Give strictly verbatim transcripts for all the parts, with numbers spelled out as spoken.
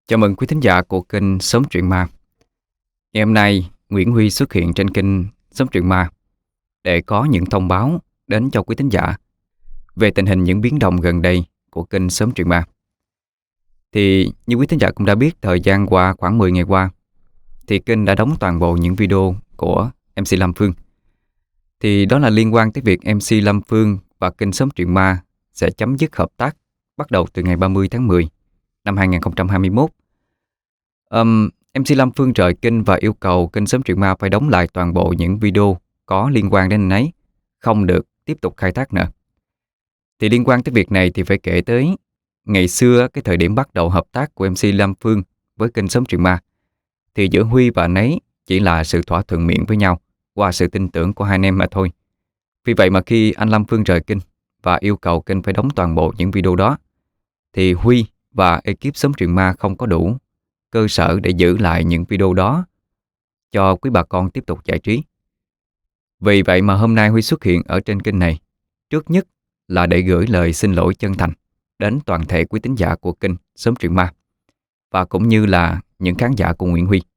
Chào mừng quý thính giả của kênh Sống Truyện Ma. Ngày hôm nay, Nguyễn Huy xuất hiện trên kênh Sống Truyện Ma để có những thông báo đến cho quý thính giả về tình hình những biến động gần đây của kênh Sống Truyện Ma. Thì như quý thính giả cũng đã biết, thời gian qua khoảng mười ngày qua thì kênh đã đóng toàn bộ những video của em xê Lâm Phương. Thì đó là liên quan tới việc em xê Lâm Phương và kênh Sống Truyện Ma sẽ chấm dứt hợp tác bắt đầu từ ngày ba mươi tháng mười năm hai nghìn không trăm hai mươi mốt. Um, em xê Lâm Phương rời kênh và yêu cầu kênh Sớm Truyện Ma phải đóng lại toàn bộ những video có liên quan đến anh ấy, không được tiếp tục khai thác nữa. Thì liên quan tới việc này thì phải kể tới ngày xưa, cái thời điểm bắt đầu hợp tác của em xê Lâm Phương với kênh Sớm Truyện Ma, thì giữa Huy và anh ấy chỉ là sự thỏa thuận miệng với nhau qua sự tin tưởng của hai anh em mà thôi. Vì vậy mà khi anh Lâm Phương rời kênh và yêu cầu kênh phải đóng toàn bộ những video đó, thì Huy và ekip Sớm Truyện Ma không có đủ cơ sở để giữ lại những video đó cho quý bà con tiếp tục giải trí. Vì vậy mà hôm nay Huy xuất hiện ở trên kênh này, trước nhất là để gửi lời xin lỗi chân thành đến toàn thể quý thính giả của kênh Sớm Truyện Ma và cũng như là những khán giả của Nguyễn Huy.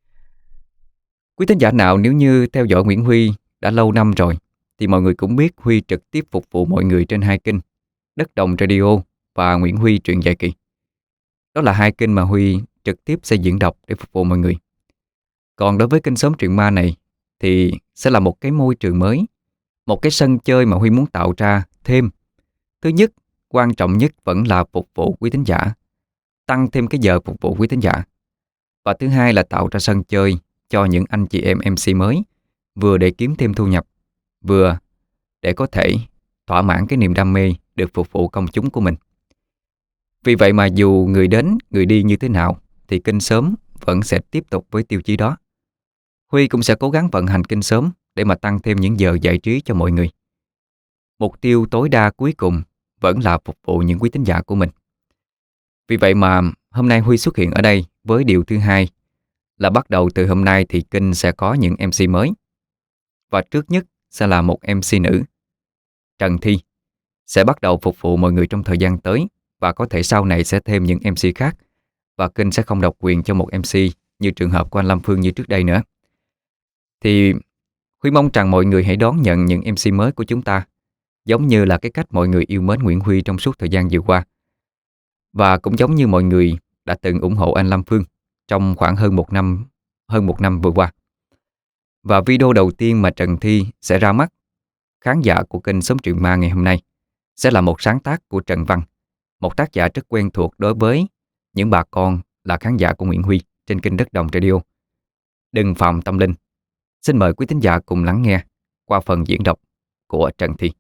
Quý thính giả nào nếu như theo dõi Nguyễn Huy đã lâu năm rồi thì mọi người cũng biết Huy trực tiếp phục vụ mọi người trên hai kênh Đất Đồng Radio và Nguyễn Huy Truyện Dài Kỳ. Đó là hai kênh mà Huy trực tiếp sẽ diễn đọc để phục vụ mọi người. Còn đối với kênh Sớm Truyện Ma này thì sẽ là một cái môi trường mới, một cái sân chơi mà Huy muốn tạo ra thêm. Thứ nhất, quan trọng nhất vẫn là phục vụ quý thính giả, tăng thêm cái giờ phục vụ quý thính giả. Và thứ hai là tạo ra sân chơi cho những anh chị em em xê mới, vừa để kiếm thêm thu nhập, vừa để có thể thỏa mãn cái niềm đam mê được phục vụ công chúng của mình. Vì vậy mà dù người đến, người đi như thế nào thì kênh Sớm vẫn sẽ tiếp tục với tiêu chí đó. Huy cũng sẽ cố gắng vận hành kênh Sớm để mà tăng thêm những giờ giải trí cho mọi người. Mục tiêu tối đa cuối cùng vẫn là phục vụ những quý thính giả của mình. Vì vậy mà hôm nay Huy xuất hiện ở đây với điều thứ hai là bắt đầu từ hôm nay thì kênh sẽ có những em xê mới. Và trước nhất sẽ là một em xê nữ, Trần Thi, sẽ bắt đầu phục vụ mọi người trong thời gian tới, và có thể sau này sẽ thêm những em xê khác, và kênh sẽ không độc quyền cho một em xê như trường hợp của anh Lâm Phương như trước đây nữa. Thì Huy mong rằng mọi người hãy đón nhận những em xê mới của chúng ta giống như là cái cách mọi người yêu mến Nguyễn Huy trong suốt thời gian vừa qua, và cũng giống như mọi người đã từng ủng hộ anh Lâm Phương trong khoảng hơn một năm hơn một năm vừa qua. Và video đầu tiên mà Trần Thi sẽ ra mắt khán giả của kênh Sống Truyện Ma ngày hôm nay sẽ là một sáng tác của Trần Văn, một tác giả rất quen thuộc đối với những bà con là khán giả của Nguyễn Huy trên kênh Đất Đồng Radio. Đừng Phạm Tâm Linh. Xin mời quý thính giả cùng lắng nghe qua phần diễn đọc của Trần Thi.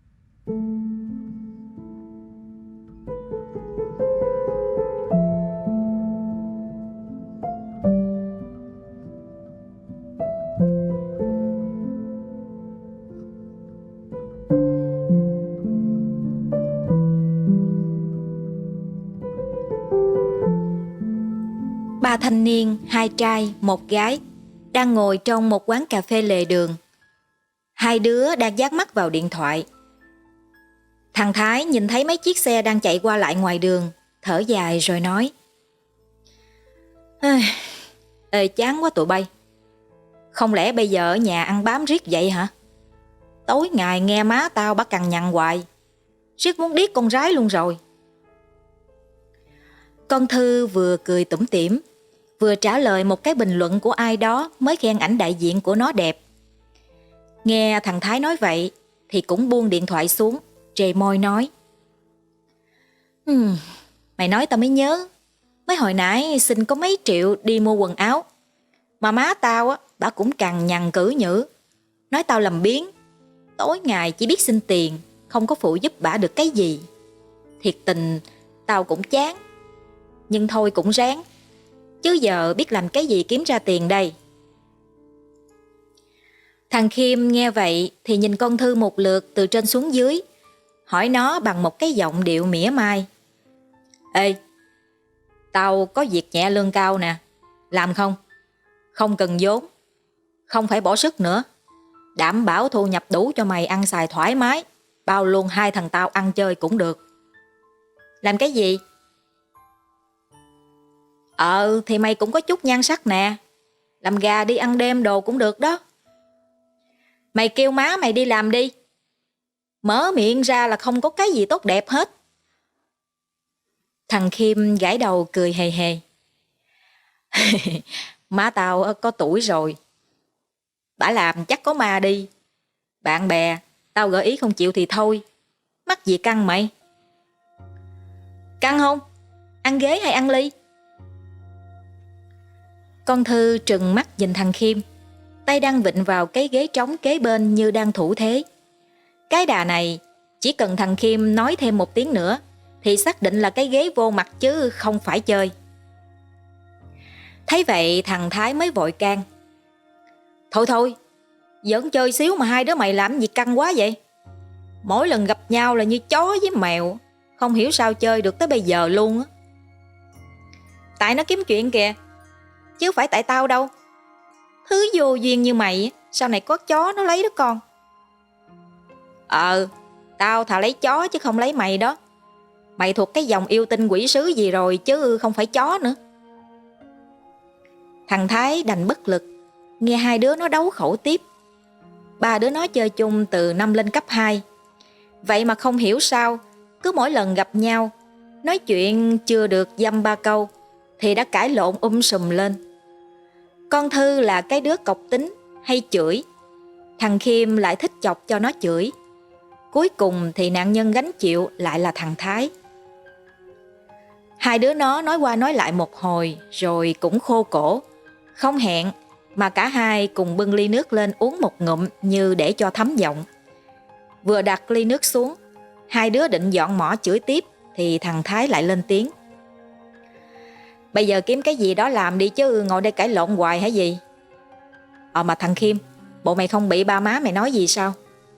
Ba thanh niên, hai trai, một gái đang ngồi trong một quán cà phê lề đường. Hai đứa đang dán mắt vào điện thoại. Thằng Thái nhìn thấy mấy chiếc xe đang chạy qua lại ngoài đường, thở dài rồi nói: Ê, chán quá tụi bay. Không lẽ bây giờ ở nhà ăn bám riết vậy hả? Tối ngày nghe má tao bắt cằn nhằn hoài, riết muốn điếc con rái luôn rồi. Con Thư vừa cười tủm tỉm, vừa trả lời một cái bình luận của ai đó mới khen ảnh đại diện của nó đẹp. Nghe thằng Thái nói vậy thì cũng buông điện thoại xuống, trề môi nói: hmm, Mày nói tao mới nhớ, mấy hồi nãy xin có mấy triệu đi mua quần áo, mà má tao á, bà cũng cằn nhằn cử nhữ, nói tao làm biếng, tối ngày chỉ biết xin tiền, không có phụ giúp bả được cái gì. Thiệt tình tao cũng chán, nhưng thôi cũng ráng, chứ giờ biết làm cái gì kiếm ra tiền đây. Thằng Khiêm nghe vậy thì nhìn con Thư một lượt từ trên xuống dưới, hỏi nó bằng một cái giọng điệu mỉa mai: Ê, tao có việc nhẹ lương cao nè, làm không? Không cần vốn, không phải bỏ sức nữa, đảm bảo thu nhập đủ cho mày ăn xài thoải mái, bao luôn hai thằng tao ăn chơi cũng được. Làm cái gì? Ờ thì mày cũng có chút nhan sắc nè. Làm gà đi ăn đêm đồ cũng được đó. Mày kêu má mày đi làm đi. Mở miệng ra là không có cái gì tốt đẹp hết. Thằng Khiêm gãi đầu cười hề hề. Má tao có tuổi rồi. Bả làm chắc có ma đi. Bạn bè, tao gợi ý không chịu thì thôi. Mắc gì căng mày? Căng không? Ăn ghế hay ăn ly? Con Thư trừng mắt nhìn thằng Khiêm, tay đang vịn vào cái ghế trống kế bên như đang thủ thế. Cái đà này, chỉ cần thằng Khiêm nói thêm một tiếng nữa thì xác định là cái ghế vô mặt chứ không phải chơi. Thấy vậy thằng Thái mới vội can. Thôi thôi, giỡn chơi xíu mà hai đứa mày làm gì căng quá vậy? Mỗi lần gặp nhau là như chó với mèo, không hiểu sao chơi được tới bây giờ luôn á. Tại nó kiếm chuyện kìa, chứ phải tại tao đâu. Thứ vô duyên như mày, sau này có chó nó lấy đó con. Ờ, tao thà lấy chó chứ không lấy mày đó. Mày thuộc cái dòng yêu tinh quỷ sứ gì rồi chứ không phải chó nữa. Thằng Thái đành bất lực, nghe hai đứa nó đấu khẩu tiếp. Ba đứa nó chơi chung từ năm lên cấp hai. Vậy mà không hiểu sao, cứ mỗi lần gặp nhau, nói chuyện chưa được dăm ba câu thì đã cãi lộn um sùm lên. Con Thư là cái đứa cộc tính, hay chửi. Thằng Khiêm lại thích chọc cho nó chửi. Cuối cùng thì nạn nhân gánh chịu lại là thằng Thái. Hai đứa nó nói qua nói lại một hồi rồi cũng khô cổ. Không hẹn mà cả hai cùng bưng ly nước lên uống một ngụm như để cho thấm giọng. Vừa đặt ly nước xuống, hai đứa định dọn mỏ chửi tiếp thì thằng Thái lại lên tiếng. Bây giờ kiếm cái gì đó làm đi chứ ngồi đây cãi lộn hoài hả gì? Ờ mà thằng Khiêm, bộ mày không bị ba má mày nói gì sao?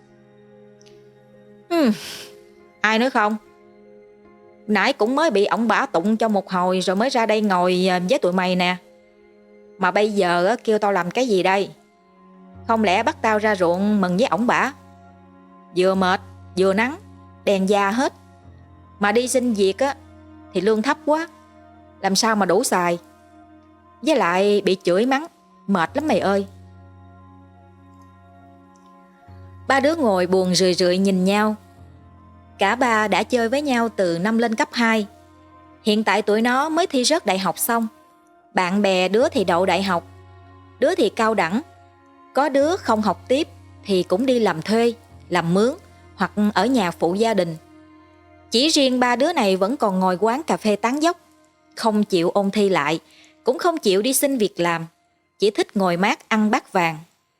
Hmm, ai nói không? Nãy cũng mới bị ổng bả tụng cho một hồi rồi mới ra đây ngồi với tụi mày nè. Mà bây giờ kêu tao làm cái gì đây? Không lẽ bắt tao ra ruộng mừng với ổng bả? Vừa mệt, vừa nắng, đèn da hết. Mà đi xin việc á thì lương thấp quá, làm sao mà đủ xài. Với lại bị chửi mắng, mệt lắm mày ơi. Ba đứa ngồi buồn rười rượi nhìn nhau. Cả ba đã chơi với nhau từ năm lên cấp hai. Hiện tại tụi nó mới thi rớt đại học xong. Bạn bè đứa thì đậu đại học, đứa thì cao đẳng. Có đứa không học tiếp thì cũng đi làm thuê, làm mướn hoặc ở nhà phụ gia đình. Chỉ riêng ba đứa này vẫn còn ngồi quán cà phê tán dóc, không chịu ôn thi lại, cũng không chịu đi xin việc làm, chỉ thích ngồi mát ăn bát vàng.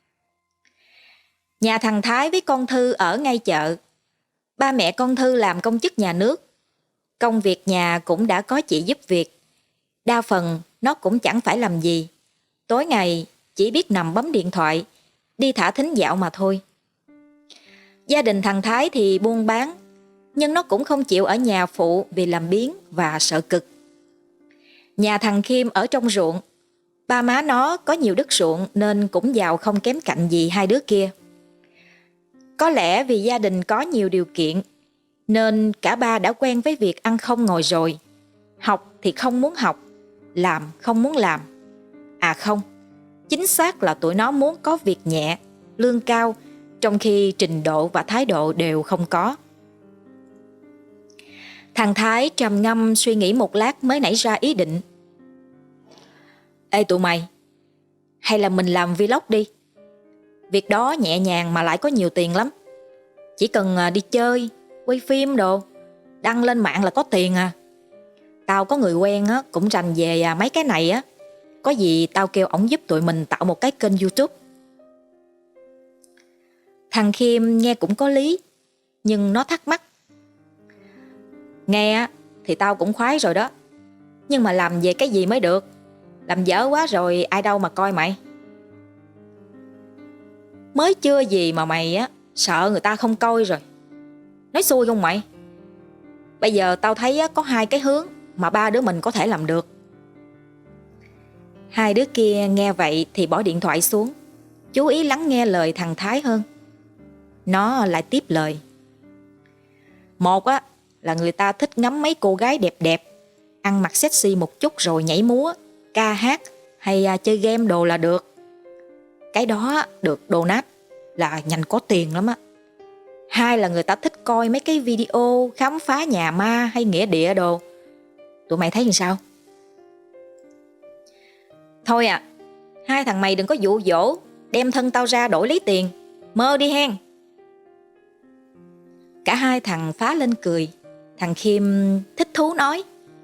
Nhà thằng Thái với con Thư ở ngay chợ. Ba mẹ con Thư làm công chức nhà nước. Công việc nhà cũng đã có chị giúp việc. Đa phần nó cũng chẳng phải làm gì. Tối ngày chỉ biết nằm bấm điện thoại, đi thả thính dạo mà thôi. Gia đình thằng Thái thì buôn bán, nhưng nó cũng không chịu ở nhà phụ vì làm biếng và sợ cực. Nhà thằng Khiêm ở trong ruộng. Ba má nó có nhiều đất ruộng nên cũng giàu không kém cạnh gì hai đứa kia. Có lẽ vì gia đình có nhiều điều kiện nên cả ba đã quen với việc ăn không ngồi rồi. Học thì không muốn học, làm không muốn làm. À không, chính xác là tụi nó muốn có việc nhẹ, lương cao, trong khi trình độ và thái độ đều không có. Thằng Thái trầm ngâm suy nghĩ một lát mới nảy ra ý định. Ê tụi mày, hay là mình làm vlog đi. Việc đó nhẹ nhàng mà lại có nhiều tiền lắm. Chỉ cần đi chơi, quay phim đồ, đăng lên mạng là có tiền à. Tao có người quen á, cũng rành về mấy cái này á. Có gì tao kêu ổng giúp tụi mình tạo một cái kênh YouTube. Thằng Khiêm nghe cũng có lý, nhưng nó thắc mắc. Nghe thì tao cũng khoái rồi đó, nhưng mà làm về cái gì mới được? Làm dở quá rồi ai đâu mà coi mày. Mới chưa gì mà mày á sợ người ta không coi rồi. Nói xui không mày? Bây giờ tao thấy á, có hai cái hướng mà ba đứa mình có thể làm được. Hai đứa kia nghe vậy thì bỏ điện thoại xuống, chú ý lắng nghe lời thằng Thái hơn. Nó lại tiếp lời. Một á là người ta thích ngắm mấy cô gái đẹp đẹp, ăn mặc sexy một chút rồi nhảy múa, ca hát hay à, chơi game đồ là được. Cái đó được donate là nhanh có tiền lắm á. Hai là người ta thích coi mấy cái video khám phá nhà ma hay nghĩa địa đồ. Tụi mày thấy làm sao? Thôi à, hai thằng mày đừng có dụ dỗ, đem thân tao ra đổi lấy tiền. Mơ đi hen. Cả hai thằng phá lên cười. Thằng Khiêm thích thú nói: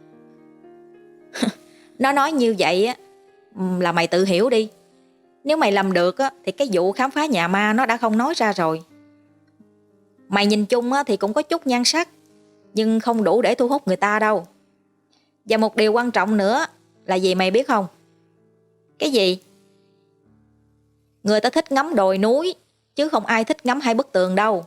Nó nói như vậy á là mày tự hiểu đi. Nếu mày làm được á thì cái vụ khám phá nhà ma nó đã không nói ra rồi. Mày nhìn chung á thì cũng có chút nhan sắc, nhưng không đủ để thu hút người ta đâu. Và một điều quan trọng nữa là gì mày biết không? Cái gì? Người ta thích ngắm đồi núi, chứ không ai thích ngắm hai bức tường đâu.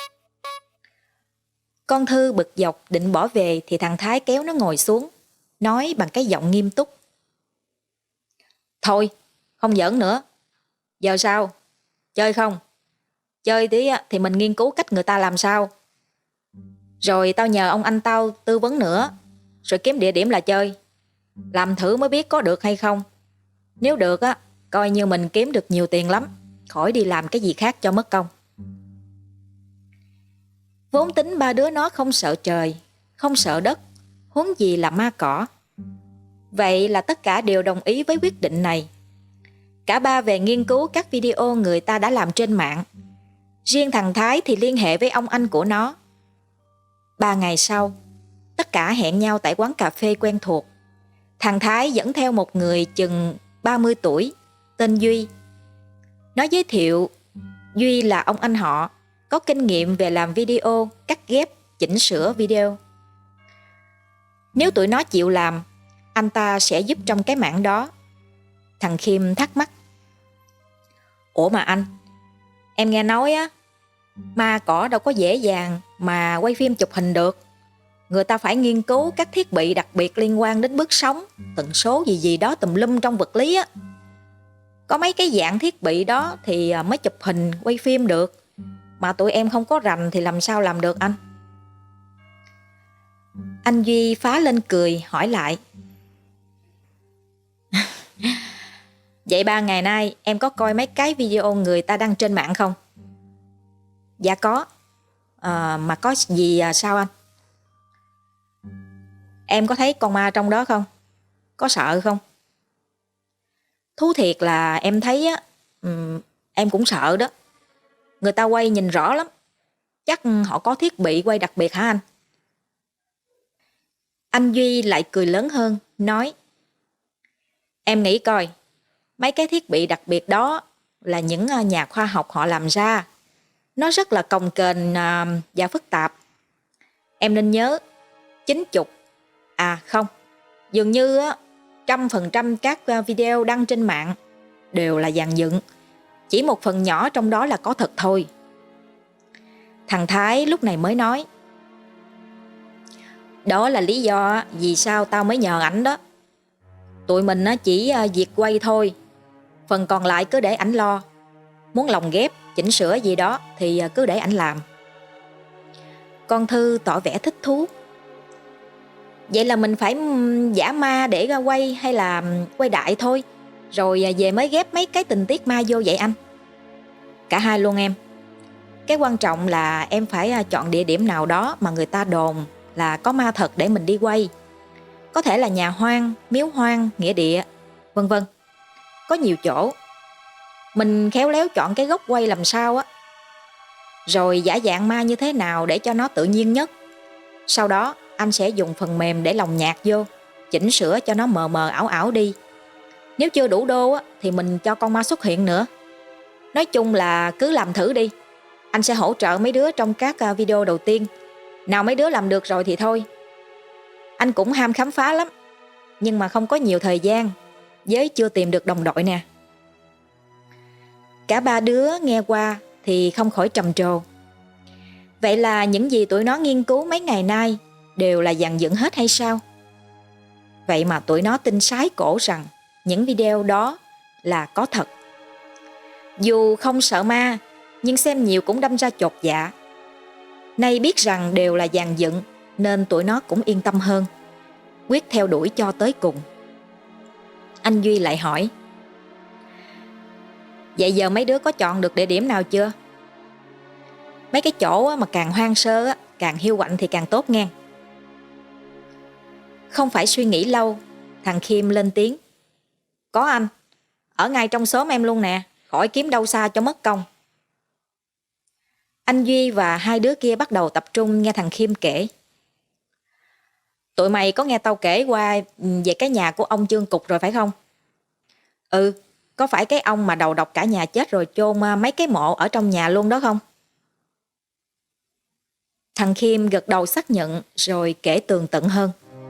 Con Thư bực dọc định bỏ về thì thằng Thái kéo nó ngồi xuống, nói bằng cái giọng nghiêm túc: Thôi, không giỡn nữa. Giờ sao? Chơi không? Chơi tí thì mình nghiên cứu cách người ta làm sao. Rồi tao nhờ ông anh tao tư vấn nữa, rồi kiếm địa điểm là chơi. Làm thử mới biết có được hay không. Nếu được á, coi như mình kiếm được nhiều tiền lắm, khỏi đi làm cái gì khác cho mất công. Vốn tính ba đứa nó không sợ trời, không sợ đất, huống gì là ma cỏ. Vậy là tất cả đều đồng ý với quyết định này. Cả ba về nghiên cứu các video người ta đã làm trên mạng. Riêng thằng Thái thì liên hệ với ông anh của nó. Ba ngày sau, tất cả hẹn nhau tại quán cà phê quen thuộc. Thằng Thái dẫn theo một người chừng ba mươi tuổi, tên Duy. Nó giới thiệu Duy là ông anh họ, có kinh nghiệm về làm video, cắt ghép, chỉnh sửa video. Nếu tụi nó chịu làm, anh ta sẽ giúp trong cái mảng đó. Thằng Khiêm thắc mắc: Ủa mà anh, em nghe nói á, ma cỏ đâu có dễ dàng mà quay phim chụp hình được. Người ta phải nghiên cứu các thiết bị đặc biệt liên quan đến bước sóng, tần số gì gì đó tùm lum trong vật lý á. Có mấy cái dạng thiết bị đó thì mới chụp hình, quay phim được. Mà tụi em không có rành thì làm sao làm được anh? Anh Duy phá lên cười hỏi lại: Vậy ba ngày nay em có coi mấy cái video người ta đăng trên mạng không? Dạ có. À, mà có gì à, sao anh? Em có thấy con ma trong đó không? Có sợ không? Thú thiệt là em thấy á, um, em cũng sợ đó. Người ta quay nhìn rõ lắm. Chắc họ có thiết bị quay đặc biệt hả anh? Anh Duy lại cười lớn hơn, nói: Em nghĩ coi, mấy cái thiết bị đặc biệt đó là những nhà khoa học họ làm ra. Nó rất là cồng kềnh và phức tạp. Em nên nhớ, chín chục, à không, dường như trăm phần trăm các video đăng trên mạng đều là dàn dựng. Chỉ một phần nhỏ trong đó là có thật thôi. Thằng Thái lúc này mới nói: Đó là lý do vì sao tao mới nhờ ảnh đó. Tụi mình chỉ việc quay thôi, phần còn lại cứ để ảnh lo. Muốn lồng ghép, chỉnh sửa gì đó thì cứ để ảnh làm. Con Thư tỏ vẻ thích thú: Vậy là mình phải giả ma để ra quay hay là quay đại thôi, rồi về mới ghép mấy cái tình tiết ma vô vậy anh? Cả hai luôn em. Cái quan trọng là em phải chọn địa điểm nào đó mà người ta đồn là có ma thật để mình đi quay. Có thể là nhà hoang, miếu hoang, nghĩa địa, vân vân. Có nhiều chỗ. Mình khéo léo chọn cái góc quay làm sao á. Rồi giả dạng ma như thế nào để cho nó tự nhiên nhất. Sau đó anh sẽ dùng phần mềm để lồng nhạc vô, chỉnh sửa cho nó mờ mờ ảo ảo đi. Nếu chưa đủ đô á, thì mình cho con ma xuất hiện nữa. Nói chung là cứ làm thử đi. Anh sẽ hỗ trợ mấy đứa trong các video đầu tiên. Nào mấy đứa làm được rồi thì thôi. Anh cũng ham khám phá lắm, nhưng mà không có nhiều thời gian, với chưa tìm được đồng đội nè. Cả ba đứa nghe qua thì không khỏi trầm trồ. Vậy là những gì tụi nó nghiên cứu mấy ngày nay đều là dàn dựng hết hay sao? Vậy mà tụi nó tin sái cổ rằng những video đó là có thật. Dù không sợ ma, nhưng xem nhiều cũng đâm ra chột dạ. Nay biết rằng đều là dàn dựng nên tụi nó cũng yên tâm hơn. quyết theo đuổi cho tới cùng. Anh Duy lại hỏi: Vậy giờ mấy đứa có chọn được địa điểm nào chưa? Mấy cái chỗ mà càng hoang sơ, càng hiu quạnh thì càng tốt nghe. Không phải suy nghĩ lâu, thằng Khiêm lên tiếng: Có anh, ở ngay trong xóm em luôn nè, khỏi kiếm đâu xa cho mất công. Anh Duy và hai đứa kia bắt đầu tập trung nghe thằng Khiêm kể. Tụi mày có nghe tao kể qua về cái nhà của ông Chương Cục rồi phải không? Ừ, có phải cái ông mà đầu độc cả nhà chết rồi chôn mấy cái mộ ở trong nhà luôn đó không? Thằng Khiêm gật đầu xác nhận rồi kể tường tận hơn.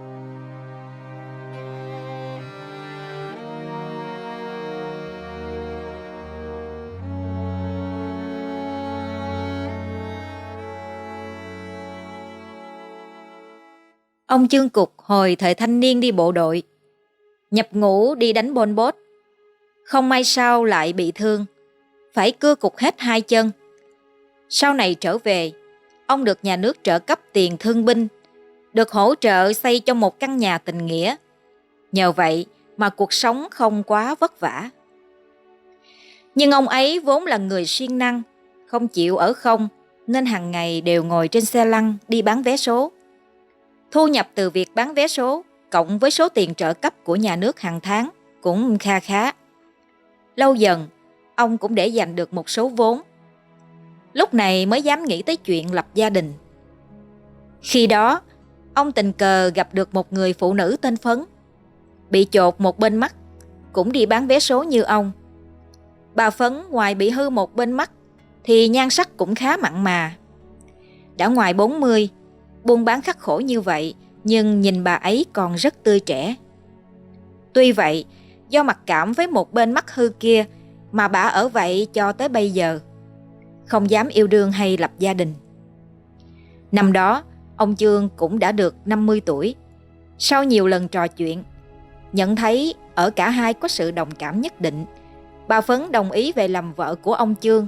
Ông Chương Cục hồi thời thanh niên đi bộ đội, nhập ngũ đi đánh Pol Pot. Không may sao lại bị thương, phải cưa cụt hết hai chân. Sau này trở về, ông được nhà nước trợ cấp tiền thương binh, được hỗ trợ xây cho một căn nhà tình nghĩa. Nhờ vậy mà cuộc sống không quá vất vả. Nhưng ông ấy vốn là người siêng năng, không chịu ở không, nên hàng ngày đều ngồi trên xe lăn đi bán vé số. Thu nhập từ việc bán vé số cộng với số tiền trợ cấp của nhà nước hàng tháng cũng kha khá. Lâu dần, ông cũng để dành được một số vốn. Lúc này mới dám nghĩ tới chuyện lập gia đình. Khi đó, ông tình cờ gặp được một người phụ nữ tên Phấn, bị chột một bên mắt, cũng đi bán vé số như ông. Bà Phấn ngoài bị hư một bên mắt thì nhan sắc cũng khá mặn mà. Đã ngoài bốn mươi, buôn bán khắc khổ như vậy, nhưng nhìn bà ấy còn rất tươi trẻ. Tuy vậy, do mặc cảm với một bên mắt hư kia mà bà ở vậy cho tới bây giờ, không dám yêu đương hay lập gia đình. Năm đó, ông Chương cũng đã được năm mươi tuổi. Sau nhiều lần trò chuyện, nhận thấy ở cả hai có sự đồng cảm nhất định, bà Phấn đồng ý về làm vợ của ông Chương.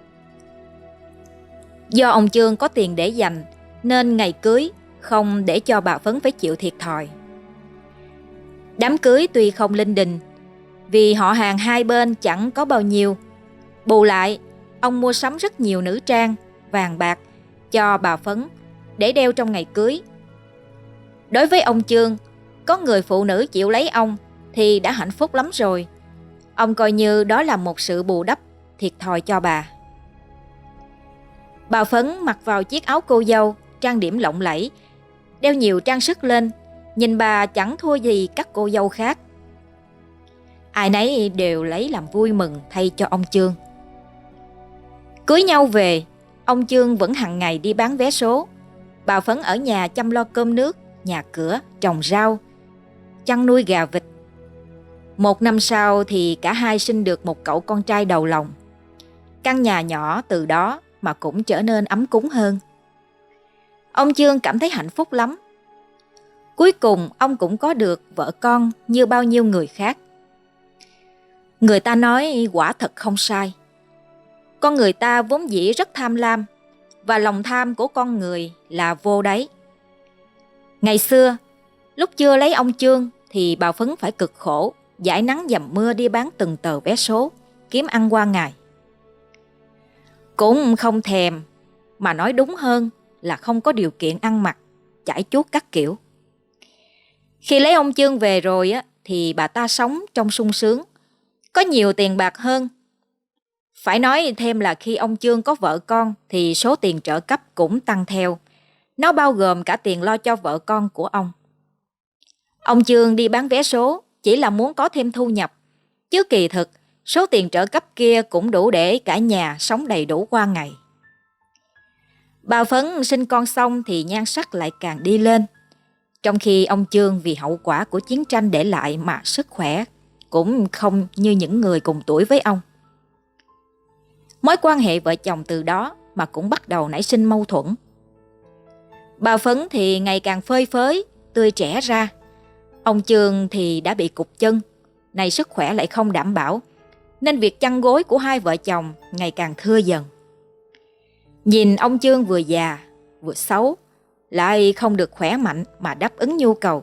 Do ông Chương có tiền để dành, nên ngày cưới không để cho bà Phấn phải chịu thiệt thòi. Đám cưới tuy không linh đình, vì họ hàng hai bên chẳng có bao nhiêu. Bù lại, ông mua sắm rất nhiều nữ trang, vàng bạc cho bà Phấn để đeo trong ngày cưới. Đối với ông Chương, có người phụ nữ chịu lấy ông thì đã hạnh phúc lắm rồi. Ông coi như đó là một sự bù đắp thiệt thòi cho bà. Bà Phấn mặc vào chiếc áo cô dâu, trang điểm lộng lẫy, đeo nhiều trang sức lên, nhìn bà chẳng thua gì các cô dâu khác. Ai nấy đều lấy làm vui mừng thay cho ông Chương. Cưới nhau về, ông Chương vẫn hàng ngày đi bán vé số. Bà Phấn ở nhà chăm lo cơm nước, nhà cửa, trồng rau, chăn nuôi gà vịt. Một năm sau thì cả hai sinh được một cậu con trai đầu lòng. Căn nhà nhỏ từ đó mà cũng trở nên ấm cúng hơn. Ông Chương cảm thấy hạnh phúc lắm. Cuối cùng ông cũng có được vợ con như bao nhiêu người khác. Người ta nói quả thật không sai. Con người ta vốn dĩ rất tham lam, và lòng tham của con người là vô đáy. Ngày xưa, lúc chưa lấy ông Chương thì bà Phấn phải cực khổ, dãi nắng dầm mưa đi bán từng tờ vé số, kiếm ăn qua ngày. Cũng không thèm, mà nói đúng hơn là không có điều kiện ăn mặc, chải chuốt các kiểu. Khi lấy ông Chương về rồi á, thì bà ta sống trong sung sướng, có nhiều tiền bạc hơn. Phải nói thêm là khi ông Chương có vợ con thì số tiền trợ cấp cũng tăng theo. Nó bao gồm cả tiền lo cho vợ con của ông. Ông Chương đi bán vé số chỉ là muốn có thêm thu nhập, chứ kỳ thực số tiền trợ cấp kia cũng đủ để cả nhà sống đầy đủ qua ngày. Bà Phấn sinh con xong thì nhan sắc lại càng đi lên, trong khi ông Chương vì hậu quả của chiến tranh để lại mà sức khỏe cũng không như những người cùng tuổi với ông. Mối quan hệ vợ chồng từ đó mà cũng bắt đầu nảy sinh mâu thuẫn. Bà Phấn thì ngày càng phơi phới, tươi trẻ ra. Ông Chương thì đã bị cụt chân, nay sức khỏe lại không đảm bảo, nên việc chăn gối của hai vợ chồng ngày càng thưa dần. Nhìn ông Chương vừa già, vừa xấu, lại không được khỏe mạnh mà đáp ứng nhu cầu,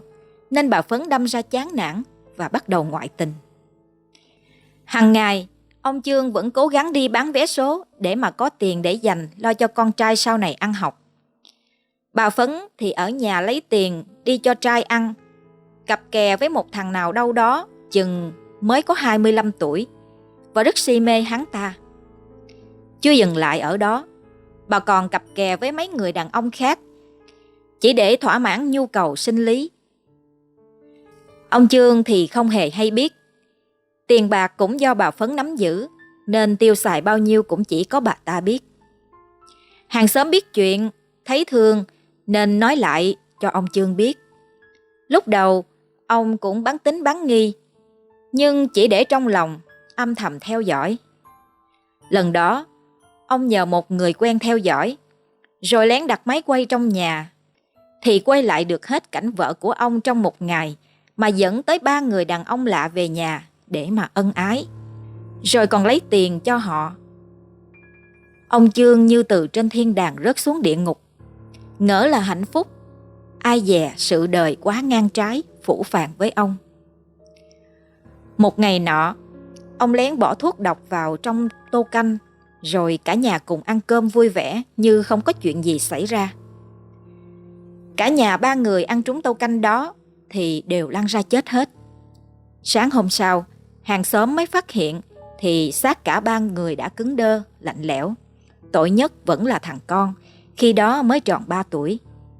nên bà Phấn đâm ra chán nản và bắt đầu ngoại tình. Hằng ngày, ông Chương vẫn cố gắng đi bán vé số để mà có tiền để dành lo cho con trai sau này ăn học. Bà Phấn thì ở nhà lấy tiền đi cho trai ăn, cặp kè với một thằng nào đâu đó chừng mới có hai mươi lăm tuổi và rất si mê hắn ta. Chưa dừng lại ở đó, bà còn cặp kè với mấy người đàn ông khác chỉ để thỏa mãn nhu cầu sinh lý. Ông Chương thì không hề hay biết. Tiền bạc cũng do bà Phấn nắm giữ, nên tiêu xài bao nhiêu cũng chỉ có bà ta biết. Hàng xóm biết chuyện, thấy thương nên nói lại cho ông Chương biết. Lúc đầu, ông cũng bán tín bán nghi, nhưng chỉ để trong lòng, âm thầm theo dõi. Lần đó, ông nhờ một người quen theo dõi, rồi lén đặt máy quay trong nhà, thì quay lại được hết cảnh vợ của ông trong một ngày mà dẫn tới ba người đàn ông lạ về nhà để mà ân ái, rồi còn lấy tiền cho họ. Ông Chương như từ trên thiên đàng rớt xuống địa ngục, ngỡ là hạnh phúc, ai dè sự đời quá ngang trái phủ phàng với ông. Một ngày nọ, ông lén bỏ thuốc độc vào trong tô canh, rồi cả nhà cùng ăn cơm vui vẻ như không có chuyện gì xảy ra. Cả nhà ba người ăn trúng tô canh đó thì đều lăn ra chết hết. Sáng hôm sau, hàng xóm mới phát hiện thì xác cả ba người đã cứng đơ, lạnh lẽo. Tội nhất vẫn là thằng con, khi đó mới tròn ba tuổi.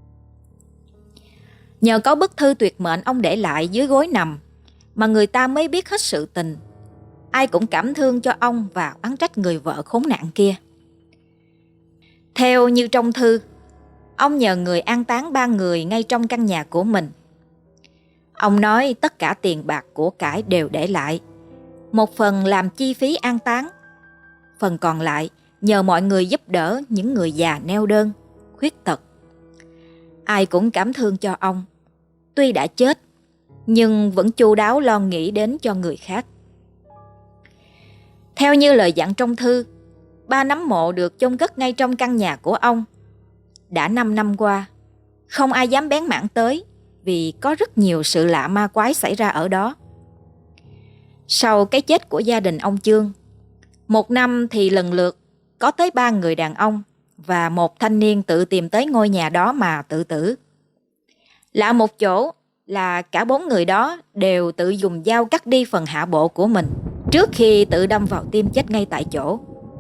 Nhờ có bức thư tuyệt mệnh ông để lại dưới gối nằm mà người ta mới biết hết sự tình. Ai cũng cảm thương cho ông và oán trách người vợ khốn nạn kia. Theo như trong thư, ông nhờ người an táng ba người ngay trong căn nhà của mình. Ông nói tất cả tiền bạc của cải đều để lại, một phần làm chi phí an táng, phần còn lại nhờ mọi người giúp đỡ những người già neo đơn, khuyết tật. Ai cũng cảm thương cho ông, tuy đã chết nhưng vẫn chu đáo lo nghĩ đến cho người khác. Theo như lời dặn trong thư, ba nấm mộ được chôn cất ngay trong căn nhà của ông. Đã năm năm qua, không ai dám bén mảng tới vì có rất nhiều sự lạ ma quái xảy ra ở đó. Sau cái chết của gia đình ông Chương, một năm thì lần lượt có tới ba người đàn ông và một thanh niên tự tìm tới ngôi nhà đó mà tự tử. Lạ một chỗ là cả bốn người đó đều tự dùng dao cắt đi phần hạ bộ của mình trước khi tự đâm vào tim chết ngay tại chỗ.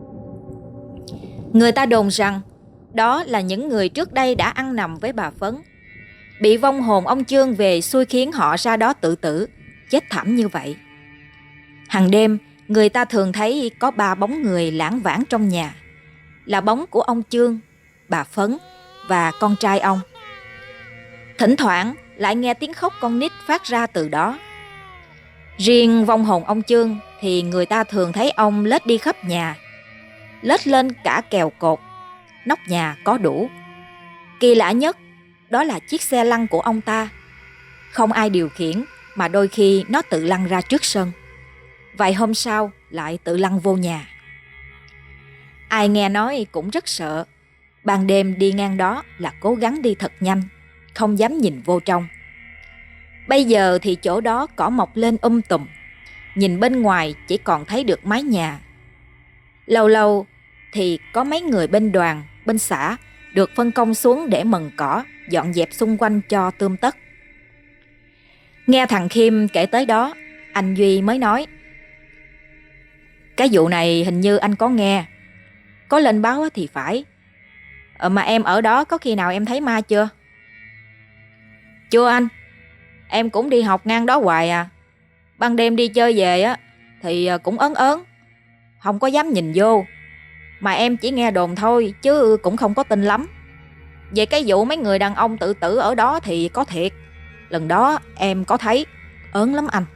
Người ta đồn rằng đó là những người trước đây đã ăn nằm với bà Phấn, bị vong hồn ông Chương về xui khiến họ ra đó tự tử, chết thảm như vậy. Hằng đêm, người ta thường thấy có ba bóng người lãng vãng trong nhà, là bóng của ông Chương, bà Phấn và con trai ông. Thỉnh thoảng lại nghe tiếng khóc con nít phát ra từ đó. Riêng vong hồn ông Chương thì người ta thường thấy ông lết đi khắp nhà, lết lên cả kèo cột, nóc nhà có đủ. Kỳ lạ nhất đó là chiếc xe lăn của ông ta, không ai điều khiển mà đôi khi nó tự lăn ra trước sân, vài hôm sau lại tự lăn vô nhà. Ai nghe nói cũng rất sợ, ban đêm đi ngang đó là cố gắng đi thật nhanh, không dám nhìn vô trong. Bây giờ thì chỗ đó cỏ mọc lên um tùm, nhìn bên ngoài chỉ còn thấy được mái nhà. Lâu lâu thì có mấy người bên đoàn, bên xã được phân công xuống để mần cỏ, dọn dẹp xung quanh cho tươm tất. Nghe thằng Khiêm kể tới đó, anh Duy mới nói: cái vụ này hình như anh có nghe, có lên báo thì phải. Ờ, mà em ở đó có khi nào em thấy ma chưa? Chưa anh, em cũng đi học ngang đó hoài à. Ban đêm đi chơi về á thì cũng ớn ớn, không có dám nhìn vô. Mà em chỉ nghe đồn thôi chứ cũng không có tin lắm. Về cái vụ mấy người đàn ông tự tử ở đó thì có thiệt. Lần đó em có thấy, ớn lắm anh.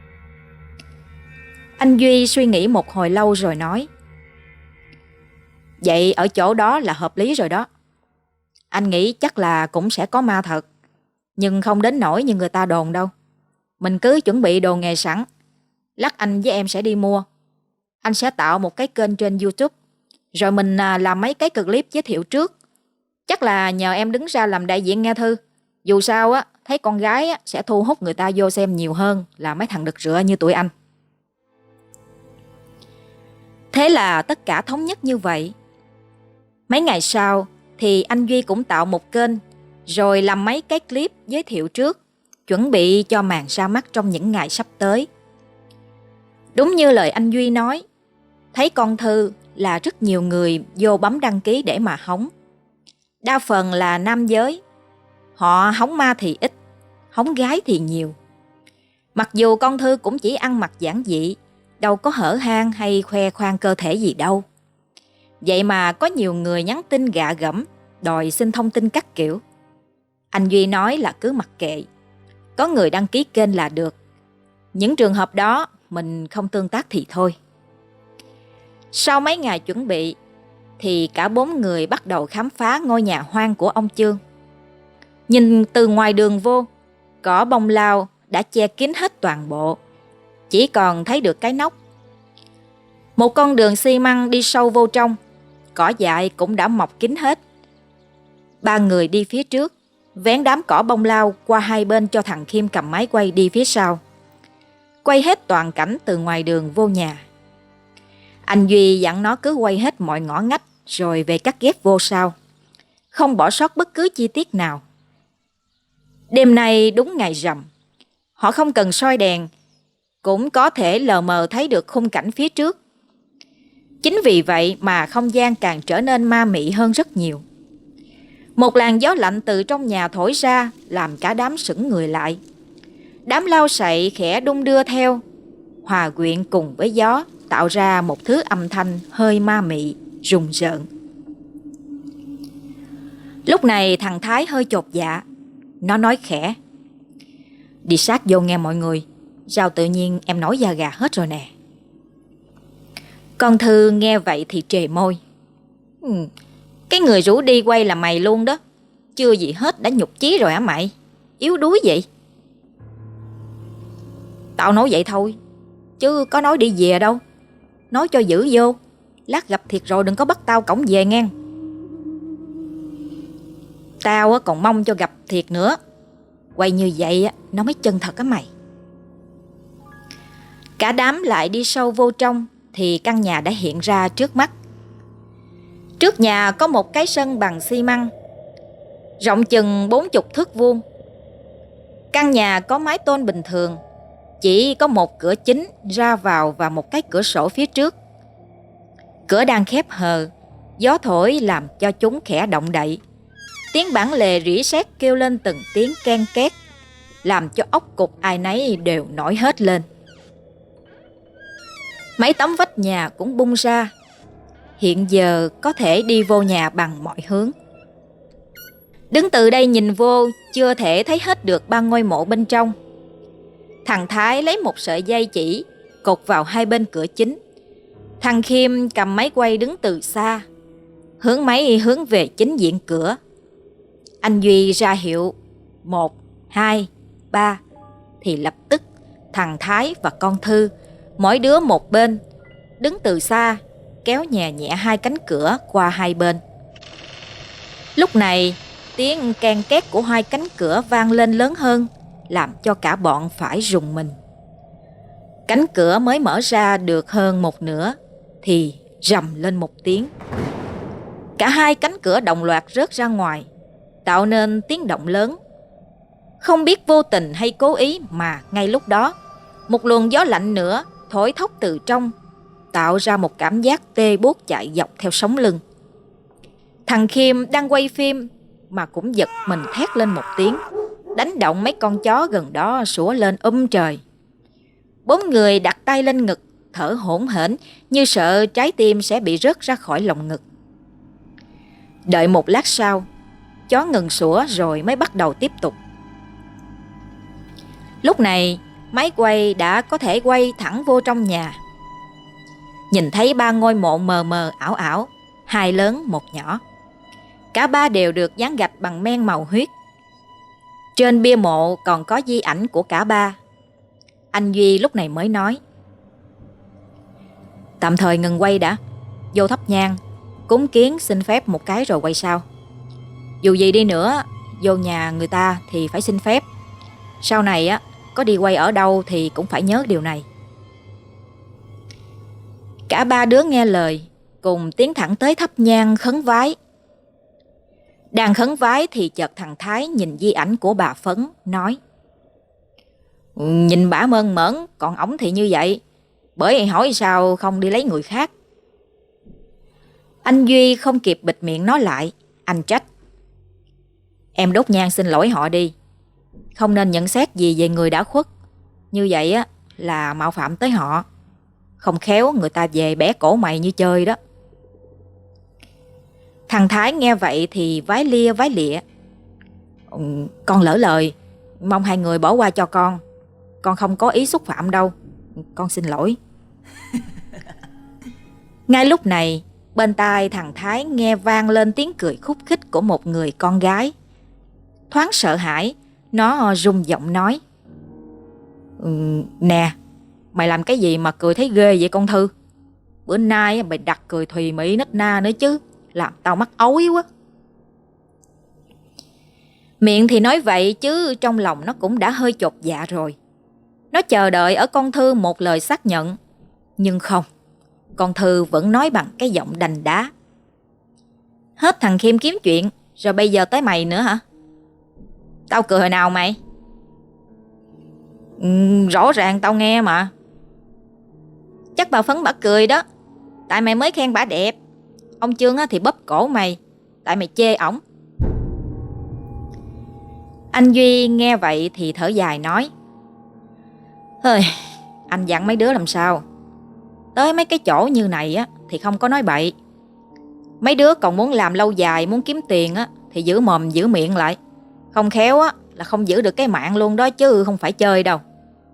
Anh Duy suy nghĩ một hồi lâu rồi nói: vậy ở chỗ đó là hợp lý rồi đó. Anh nghĩ chắc là cũng sẽ có ma thật, nhưng không đến nỗi như người ta đồn đâu. Mình cứ chuẩn bị đồ nghề sẵn, lát anh với em sẽ đi mua. Anh sẽ tạo một cái kênh trên YouTube, rồi mình làm mấy cái clip giới thiệu trước. Chắc là nhờ em đứng ra làm đại diện nghe Thư, Dù sao á, thấy con gái á, sẽ thu hút người ta vô xem nhiều hơn là mấy thằng đực rửa như tụi anh. Thế là tất cả thống nhất như vậy. Mấy ngày sau thì anh Duy cũng tạo một kênh, rồi làm mấy cái clip giới thiệu trước, chuẩn bị cho màn ra mắt trong những ngày sắp tới. Đúng như lời anh Duy nói, thấy con Thư là rất nhiều người vô bấm đăng ký để mà hóng. Đa phần là nam giới. Họ hóng ma thì ít, hóng gái thì nhiều. Mặc dù con Thư cũng chỉ ăn mặc giản dị, đâu có hở hang hay khoe khoang cơ thể gì đâu. Vậy mà có nhiều người nhắn tin gạ gẫm, đòi xin thông tin các kiểu. Anh Duy nói là cứ mặc kệ, có người đăng ký kênh là được. Những trường hợp đó mình không tương tác thì thôi. Sau mấy ngày chuẩn bị thì cả bốn người bắt đầu khám phá ngôi nhà hoang của ông Chương. Nhìn từ ngoài đường vô, cỏ bông lau đã che kín hết toàn bộ, chỉ còn thấy được cái nóc. Một con đường xi măng đi sâu vô trong, cỏ dại cũng đã mọc kín hết. Ba người đi phía trước, vén đám cỏ bông lau qua hai bên cho thằng Khiêm cầm máy quay đi phía sau, quay hết toàn cảnh từ ngoài đường vô nhà. Anh Duy dặn nó cứ quay hết mọi ngõ ngách rồi về cắt ghép vô sau, không bỏ sót bất cứ chi tiết nào. Đêm nay đúng ngày rằm, họ không cần soi đèn, cũng có thể lờ mờ thấy được khung cảnh phía trước. Chính vì vậy mà không gian càng trở nên ma mị hơn rất nhiều. Một làn gió lạnh từ trong nhà thổi ra làm cả đám sững người lại. Đám lau sậy khẽ đung đưa theo, hòa quyện cùng với gió tạo ra một thứ âm thanh hơi ma mị, rùng rợn. Lúc này thằng Thái hơi chột dạ. Nó nói khẽ: "Đi sát vô nghe mọi người, sao tự nhiên em nổi da gà hết rồi nè." Con Thư nghe vậy thì trề môi: ừ, "Cái người rủ đi quay là mày luôn đó. Chưa gì hết đã nhục chí rồi hả mày? Yếu đuối vậy." "Tao nói vậy thôi, chứ có nói đi về đâu. Nói cho giữ vô, lát gặp thiệt rồi đừng có bắt tao cổng về ngang." "Tao còn mong cho gặp thiệt nữa. Quay như vậy nó mới chân thật á mày." Cả đám lại đi sâu vô trong thì căn nhà đã hiện ra trước mắt. Trước nhà có một cái sân bằng xi măng, rộng chừng bốn chục thước vuông. Căn nhà có mái tôn bình thường, chỉ có một cửa chính ra vào và một cái cửa sổ phía trước. Cửa đang khép hờ, gió thổi làm cho chúng khẽ động đậy. Tiếng bản lề rỉ sét kêu lên từng tiếng ken két, làm cho óc cục ai nấy đều nổi hết lên. Mấy tấm vách nhà cũng bung ra. Hiện giờ có thể đi vô nhà bằng mọi hướng. Đứng từ đây nhìn vô chưa thể thấy hết được ba ngôi mộ bên trong. Thằng Thái lấy một sợi dây chỉ cột vào hai bên cửa chính. Thằng Khiêm cầm máy quay đứng từ xa, hướng máy hướng về chính diện cửa. Anh Duy ra hiệu một, hai, ba thì lập tức thằng Thái và con Thư mỗi đứa một bên, đứng từ xa kéo nhẹ nhẹ hai cánh cửa qua hai bên. Lúc này tiếng ken két của hai cánh cửa vang lên lớn hơn, làm cho cả bọn phải rùng mình. Cánh cửa mới mở ra được hơn một nửa thì rầm lên một tiếng. Cả hai cánh cửa đồng loạt rớt ra ngoài, tạo nên tiếng động lớn. Không biết vô tình hay cố ý mà ngay lúc đó, một luồng gió lạnh nữa thổi thốc từ trong, tạo ra một cảm giác tê buốt chạy dọc theo sống lưng. Thằng Khiêm đang quay phim mà cũng giật mình thét lên một tiếng, đánh động mấy con chó gần đó sủa lên um trời. Bốn người đặt tay lên ngực, thở hổn hển như sợ trái tim sẽ bị rớt ra khỏi lồng ngực. Đợi một lát sau, chó ngừng sủa rồi mới bắt đầu tiếp tục. Lúc này máy quay đã có thể quay thẳng vô trong nhà. Nhìn thấy ba ngôi mộ mờ mờ ảo ảo, hai lớn một nhỏ. Cả ba đều được dán gạch bằng men màu huyết. Trên bia mộ còn có di ảnh của cả ba. Anh Duy lúc này mới nói: "Tạm thời ngừng quay đã, vô thắp nhang, cúng kiến xin phép một cái rồi quay sau. Dù gì đi nữa, vô nhà người ta thì phải xin phép. Sau này á, có đi quay ở đâu thì cũng phải nhớ điều này. Cả ba đứa nghe lời, cùng tiến thẳng tới thắp nhang khấn vái. Đang khấn vái thì chợt thằng Thái nhìn di ảnh của bà Phấn, nói: Nhìn bả mơn mởn, còn ổng thì như vậy, bởi vậy hỏi sao không đi lấy người khác. Anh Duy không kịp bịt miệng nói lại, anh trách: Em đốt nhang xin lỗi họ đi, không nên nhận xét gì về người đã khuất. Như vậy á là mạo phạm tới họ, không khéo người ta về bẻ cổ mày như chơi đó. Thằng Thái nghe vậy thì vái lia vái lịa: ừ, Con lỡ lời, mong hai người bỏ qua cho con. Con không có ý xúc phạm đâu, con xin lỗi. Ngay lúc này, bên tai thằng Thái nghe vang lên tiếng cười khúc khích của một người con gái. Thoáng sợ hãi, nó rung giọng nói: ừ, Nè, mày làm cái gì mà cười thấy ghê vậy con Thư? Bữa nay mày đặt cười thùy mị nết na nữa chứ, làm tao mắc ói quá. Miệng thì nói vậy chứ trong lòng nó cũng đã hơi chột dạ rồi. Nó chờ đợi ở con Thư một lời xác nhận, nhưng không, con Thư vẫn nói bằng cái giọng đành đá: Hết thằng Khiêm kiếm chuyện, rồi bây giờ tới mày nữa hả? Tao cười hồi nào mày? Ừ, rõ ràng tao nghe mà. Chắc bà Phấn bả cười đó, tại mày mới khen bả đẹp. Ông Chương thì bóp cổ mày, tại mày chê ổng. Anh Duy nghe vậy thì thở dài nói: Hơi, anh dặn mấy đứa làm sao? Tới mấy cái chỗ như này á thì không có nói bậy. Mấy đứa còn muốn làm lâu dài, muốn kiếm tiền á thì giữ mồm giữ miệng lại. Không khéo á là không giữ được cái mạng luôn đó chứ không phải chơi đâu.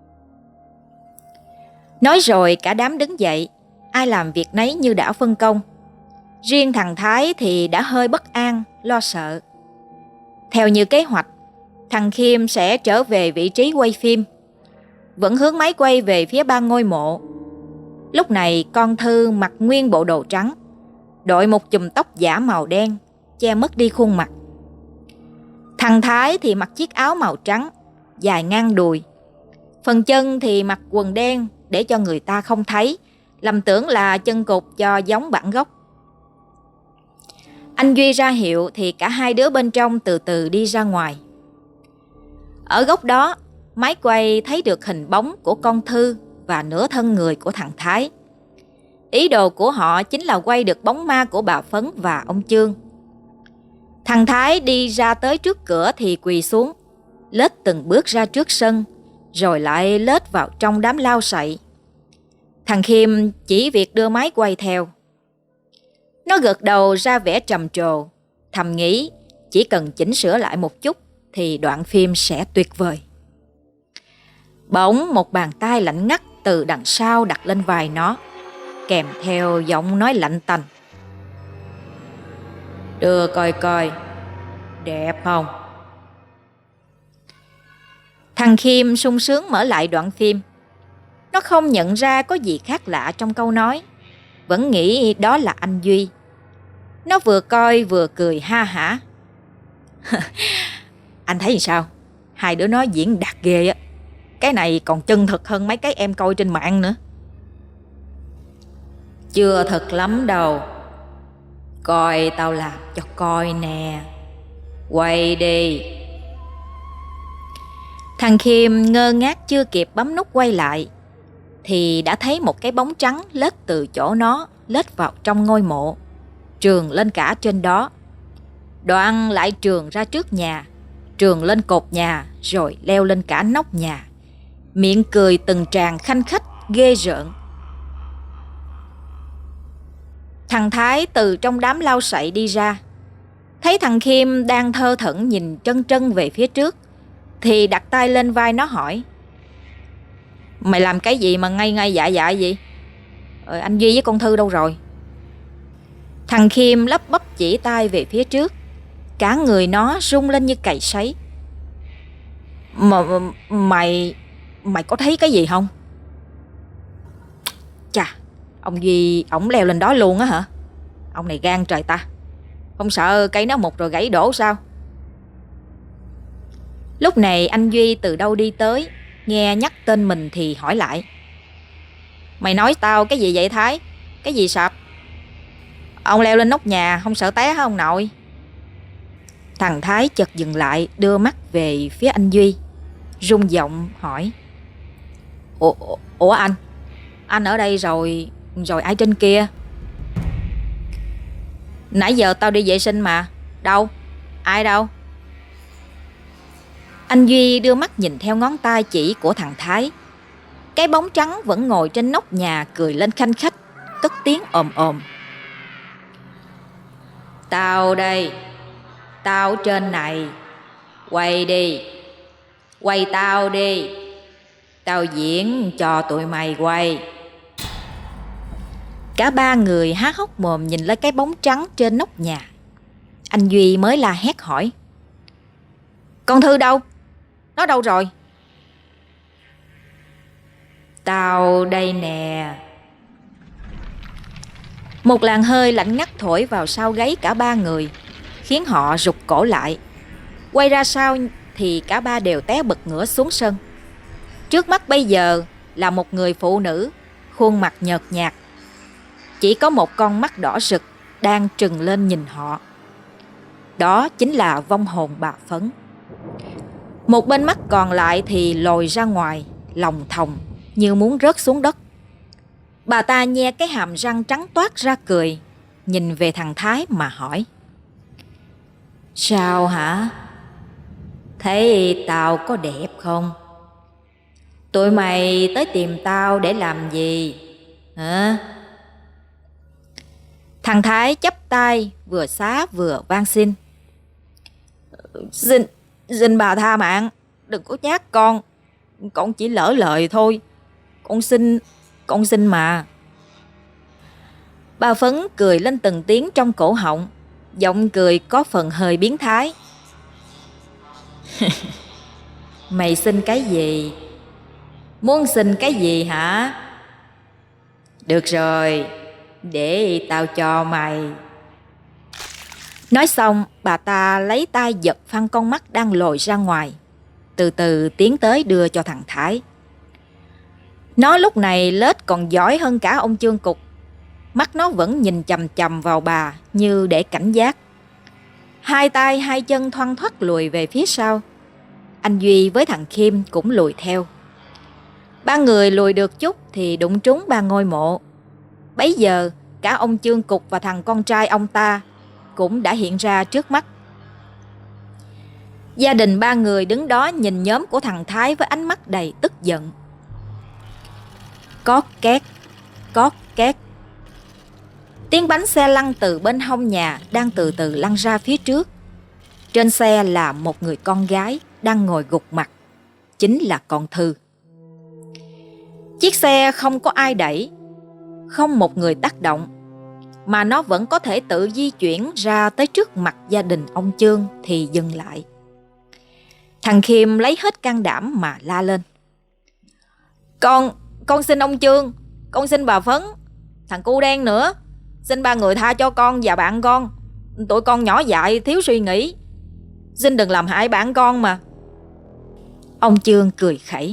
Nói rồi cả đám đứng dậy, ai làm việc nấy như đã phân công. Riêng thằng Thái thì đã hơi bất an, lo sợ. Theo như kế hoạch, thằng Khiêm sẽ trở về vị trí quay phim, vẫn hướng máy quay về phía ba ngôi mộ. Lúc này con Thư mặc nguyên bộ đồ trắng, đội một chùm tóc giả màu đen, che mất đi khuôn mặt. Thằng Thái thì mặc chiếc áo màu trắng, dài ngang đùi. Phần chân thì mặc quần đen để cho người ta không thấy, lầm tưởng là chân cụt cho giống bản gốc. Anh Duy ra hiệu thì cả hai đứa bên trong từ từ đi ra ngoài. Ở góc đó, máy quay thấy được hình bóng của con Thư và nửa thân người của thằng Thái. Ý đồ của họ chính là quay được bóng ma của bà Phấn và ông Chương. Thằng Thái đi ra tới trước cửa thì quỳ xuống, lết từng bước ra trước sân, rồi lại lết vào trong đám lau sậy. Thằng Khiêm chỉ việc đưa máy quay theo. Nó gật đầu ra vẻ trầm trồ, thầm nghĩ chỉ cần chỉnh sửa lại một chút thì đoạn phim sẽ tuyệt vời. Bỗng một bàn tay lạnh ngắt từ đằng sau đặt lên vai nó, kèm theo giọng nói lạnh tanh: Đưa coi coi, đẹp không? Thằng Khiêm sung sướng mở lại đoạn phim. Nó không nhận ra có gì khác lạ trong câu nói, vẫn nghĩ đó là anh Duy. Nó vừa coi vừa cười ha hả. Anh thấy sao? Hai đứa nó diễn đạt ghê á. Cái này còn chân thực hơn mấy cái em coi trên mạng nữa. Chưa thật lắm đâu. Coi tao làm cho coi nè. Quay đi. Thằng Khiêm ngơ ngác chưa kịp bấm nút quay lại thì đã thấy một cái bóng trắng lết từ chỗ nó lết vào trong ngôi mộ, trườn lên cả trên đó. Đoạn lại trườn ra trước nhà, trườn lên cột nhà, rồi leo lên cả nóc nhà. Miệng cười từng tràng khanh khách ghê rợn. Thằng Thái từ trong đám lau sậy đi ra, thấy thằng Khiêm đang thơ thẩn nhìn trân trân về phía trước, thì đặt tay lên vai nó hỏi: Mày làm cái gì mà ngây ngây dạ dạ vậy? Ờ, anh Duy với con Thư đâu rồi? Thằng Khiêm lắp bắp chỉ tay về phía trước, cả người nó rung lên như cày sấy. Mà mày Mày có thấy cái gì không? Chà, ông Duy ổng leo lên đó luôn á hả? Ông này gan trời ta. Không sợ cây nó mục rồi gãy đổ sao? Lúc này anh Duy từ đâu đi tới, nghe nhắc tên mình thì hỏi lại: Mày nói tao cái gì vậy Thái? Cái gì sập? Ông leo lên nóc nhà không sợ té hả ông nội? Thằng Thái chợt dừng lại, đưa mắt về phía anh Duy, rung giọng hỏi: Ủa, ủa anh? Anh ở đây rồi, rồi ai trên kia? Nãy giờ tao đi vệ sinh mà. Đâu? Ai đâu? Anh Duy đưa mắt nhìn theo ngón tay chỉ của thằng Thái. Cái bóng trắng vẫn ngồi trên nóc nhà cười lên khanh khách, cất tiếng ồm ồm: Tao đây, tao trên này. Quay đi, quay tao đi. Tao diễn cho tụi mày quay. Cả ba người há hốc mồm nhìn lên cái bóng trắng trên nóc nhà. Anh Duy mới la hét hỏi: Con Thư đâu? Nó đâu rồi? Tao đây nè. Một làn hơi lạnh ngắt thổi vào sau gáy cả ba người, khiến họ rụt cổ lại. Quay ra sau thì cả ba đều té bật ngửa xuống sân. Trước mắt bây giờ là một người phụ nữ, khuôn mặt nhợt nhạt. Chỉ có một con mắt đỏ rực đang trừng lên nhìn họ. Đó chính là vong hồn bà Phấn. Một bên mắt còn lại thì lồi ra ngoài, lòng thòng như muốn rớt xuống đất. Bà ta nhe cái hàm răng trắng toát ra cười, nhìn về thằng Thái mà hỏi: Sao hả? Thấy tao có đẹp không? Tụi mày tới tìm tao để làm gì hả? Thằng Thái chắp tay, vừa xá vừa van xin: Xin, xin bà tha mạng, đừng có nhát con. Con chỉ lỡ lời thôi. Con xin, con xin mà. Bà Phấn cười lên từng tiếng trong cổ họng, giọng cười có phần hơi biến thái. Mày xin cái gì? Muốn xin cái gì hả? Được rồi, để tao cho mày. Nói xong, bà ta lấy tay giật phăng con mắt đang lồi ra ngoài, từ từ tiến tới đưa cho thằng Thái. Nó lúc này lết còn giỏi hơn cả ông Chương Cục. Mắt nó vẫn nhìn chằm chằm vào bà như để cảnh giác. Hai tay hai chân thoăn thoắt lùi về phía sau. Anh Duy với thằng Khiêm cũng lùi theo. Ba người lùi được chút thì đụng trúng ba ngôi mộ. Bấy giờ cả ông Chương Cục và thằng con trai ông ta cũng đã hiện ra trước mắt. Gia đình ba người đứng đó nhìn nhóm của thằng Thái với ánh mắt đầy tức giận. Cót két, cót két. Tiếng bánh xe lăn từ bên hông nhà đang từ từ lăn ra phía trước. Trên xe là một người con gái đang ngồi gục mặt, chính là con Thư. Chiếc xe không có ai đẩy, không một người tác động, mà nó vẫn có thể tự di chuyển ra tới trước mặt gia đình ông Chương thì dừng lại. Thằng Khiêm lấy hết can đảm mà la lên: Con, con xin ông Chương, con xin bà Phấn, thằng cu đen nữa, xin ba người tha cho con và bạn con. Tụi con nhỏ dại, thiếu suy nghĩ, xin đừng làm hại bạn con mà. Ông Chương cười khẩy: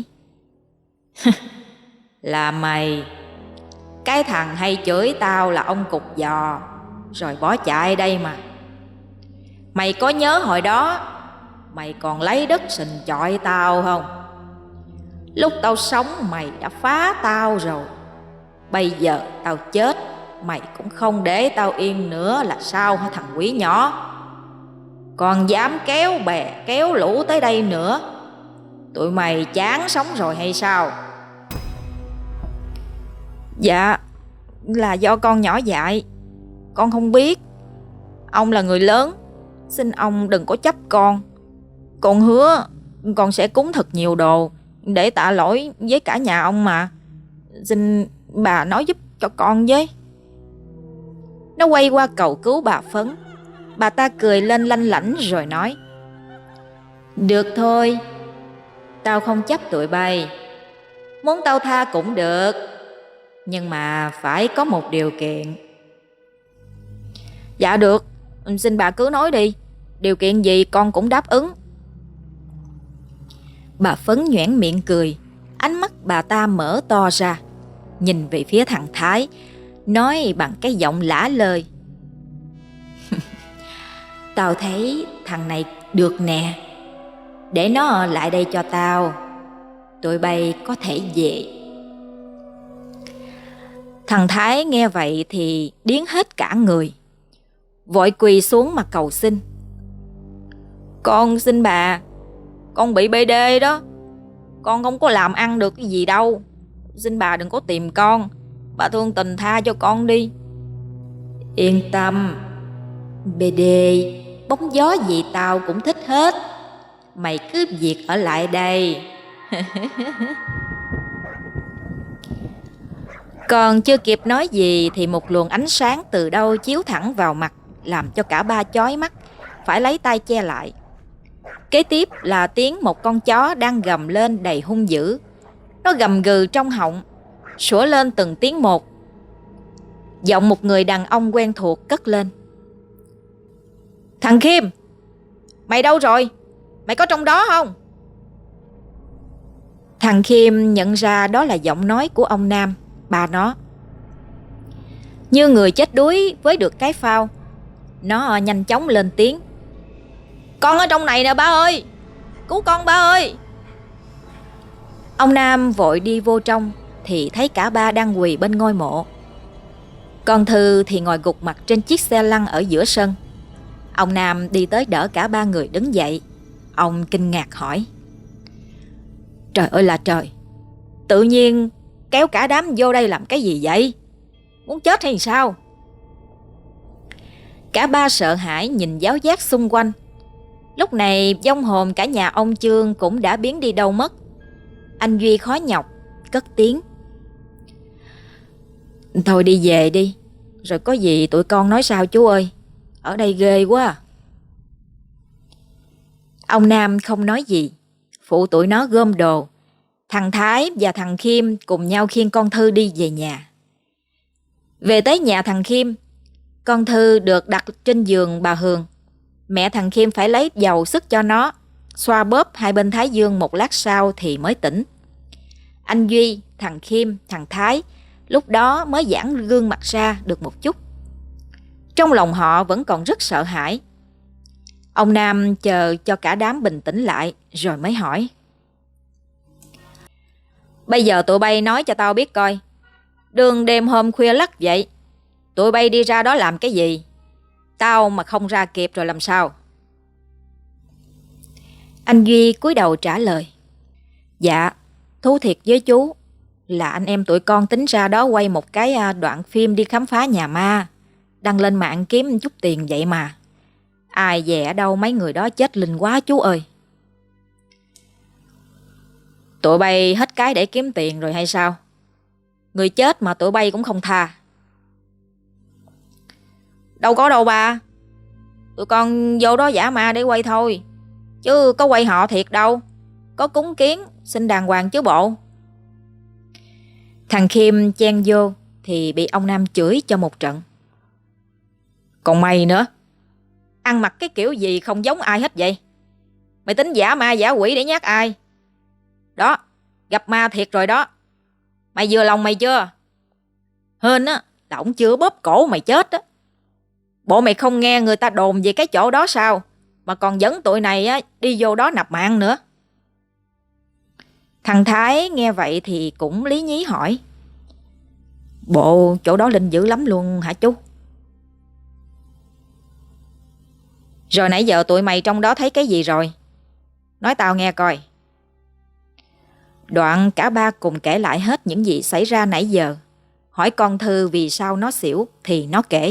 Là mày. Cái thằng hay chửi tao là ông cục giò, rồi bỏ chạy đây mà. Mày có nhớ hồi đó mày còn lấy đất sình chọi tao không? Lúc tao sống mày đã phá tao rồi. Bây giờ tao chết, mày cũng không để tao yên nữa là sao hả thằng quỷ nhỏ? Còn dám kéo bè kéo lũ tới đây nữa. Tụi mày chán sống rồi hay sao? Dạ, là do con nhỏ dại, con không biết. Ông là người lớn, xin ông đừng có chấp con. Con hứa con sẽ cúng thật nhiều đồ để tạ lỗi với cả nhà ông mà. Xin bà nói giúp cho con với. Nó quay qua cầu cứu bà Phấn. Bà ta cười lên lanh lảnh rồi nói: Được thôi, tao không chấp tụi bay. Muốn tao tha cũng được, nhưng mà phải có một điều kiện. Dạ được, xin bà cứ nói đi, điều kiện gì con cũng đáp ứng. Bà Phấn nhoẻn miệng cười, ánh mắt bà ta mở to ra, nhìn về phía thằng Thái, nói bằng cái giọng lả lơi: Tao thấy thằng này được nè, để nó lại đây cho tao, tụi bay có thể về. Thằng Thái nghe vậy thì điếng hết cả người, vội quỳ xuống mà cầu xin: Con xin bà, con bị bê đê đó, con không có làm ăn được cái gì đâu, xin bà đừng có tìm con, bà thương tình tha cho con đi. Yên tâm, bê đê, bóng gió gì tao cũng thích hết, mày cứ việc ở lại đây. Còn chưa kịp nói gì thì một luồng ánh sáng từ đâu chiếu thẳng vào mặt, làm cho cả ba chói mắt, phải lấy tay che lại. Kế tiếp là tiếng một con chó đang gầm lên đầy hung dữ. Nó gầm gừ trong họng, sủa lên từng tiếng một. Giọng một người đàn ông quen thuộc cất lên: Thằng Khiêm, mày đâu rồi? Mày có trong đó không? Thằng Khiêm nhận ra đó là giọng nói của ông Nam, bà nó. Như người chết đuối với được cái phao, nó nhanh chóng lên tiếng: Con ở trong này nè ba ơi, cứu con ba ơi. Ông Nam vội đi vô trong thì thấy cả ba đang quỳ bên ngôi mộ. Con Thư thì ngồi gục mặt trên chiếc xe lăn ở giữa sân. Ông Nam đi tới đỡ cả ba người đứng dậy. Ông kinh ngạc hỏi: Trời ơi là trời, tự nhiên kéo cả đám vô đây làm cái gì vậy? Muốn chết hay sao? Cả ba sợ hãi nhìn giáo giác xung quanh. Lúc này vong hồn cả nhà ông Chương cũng đã biến đi đâu mất. Anh Duy khó nhọc cất tiếng: Thôi đi về đi, rồi có gì tụi con nói sao chú ơi, ở đây ghê quá. Ông Nam không nói gì, phụ tụi nó gom đồ. Thằng Thái và thằng Khiêm cùng nhau khiêng con Thư đi về nhà. Về tới nhà thằng Khiêm, con Thư được đặt trên giường bà Hường. Mẹ thằng Khiêm phải lấy dầu sức cho nó, xoa bóp hai bên thái dương một lát sau thì mới tỉnh. Anh Duy, thằng Khiêm, thằng Thái lúc đó mới giãn gương mặt ra được một chút. Trong lòng họ vẫn còn rất sợ hãi. Ông Nam chờ cho cả đám bình tĩnh lại rồi mới hỏi: Bây giờ tụi bay nói cho tao biết coi, đường đêm hôm khuya lắc vậy, tụi bay đi ra đó làm cái gì? Tao mà không ra kịp rồi làm sao? Anh Duy cúi đầu trả lời: Dạ, thú thiệt với chú là anh em tụi con tính ra đó quay một cái đoạn phim đi khám phá nhà ma, đăng lên mạng kiếm chút tiền vậy mà. Ai dè ở đâu mấy người đó chết linh quá chú ơi. Tụi bay hết cái để kiếm tiền rồi hay sao? Người chết mà tụi bay cũng không tha. Đâu có đâu ba, tụi con vô đó giả ma để quay thôi, chứ có quay họ thiệt đâu, có cúng kiến xin đàng hoàng chứ bộ. Thằng Khiêm chen vô thì bị ông Nam chửi cho một trận. Còn mày nữa, ăn mặc cái kiểu gì không giống ai hết vậy? Mày tính giả ma giả quỷ để nhát ai? Đó, gặp ma thiệt rồi đó. Mày vừa lòng mày chưa? Hên á là ổng chưa bóp cổ mày chết á. Bộ mày không nghe người ta đồn về cái chỗ đó sao, mà còn dẫn tụi này á đi vô đó nạp mạng nữa. Thằng Thái nghe vậy thì cũng lý nhí hỏi: Bộ chỗ đó linh dữ lắm luôn hả chú? Rồi nãy giờ tụi mày trong đó thấy cái gì rồi? Nói tao nghe coi. Đoạn cả ba cùng kể lại hết những gì xảy ra nãy giờ. Hỏi con Thư vì sao nó xỉu thì nó kể: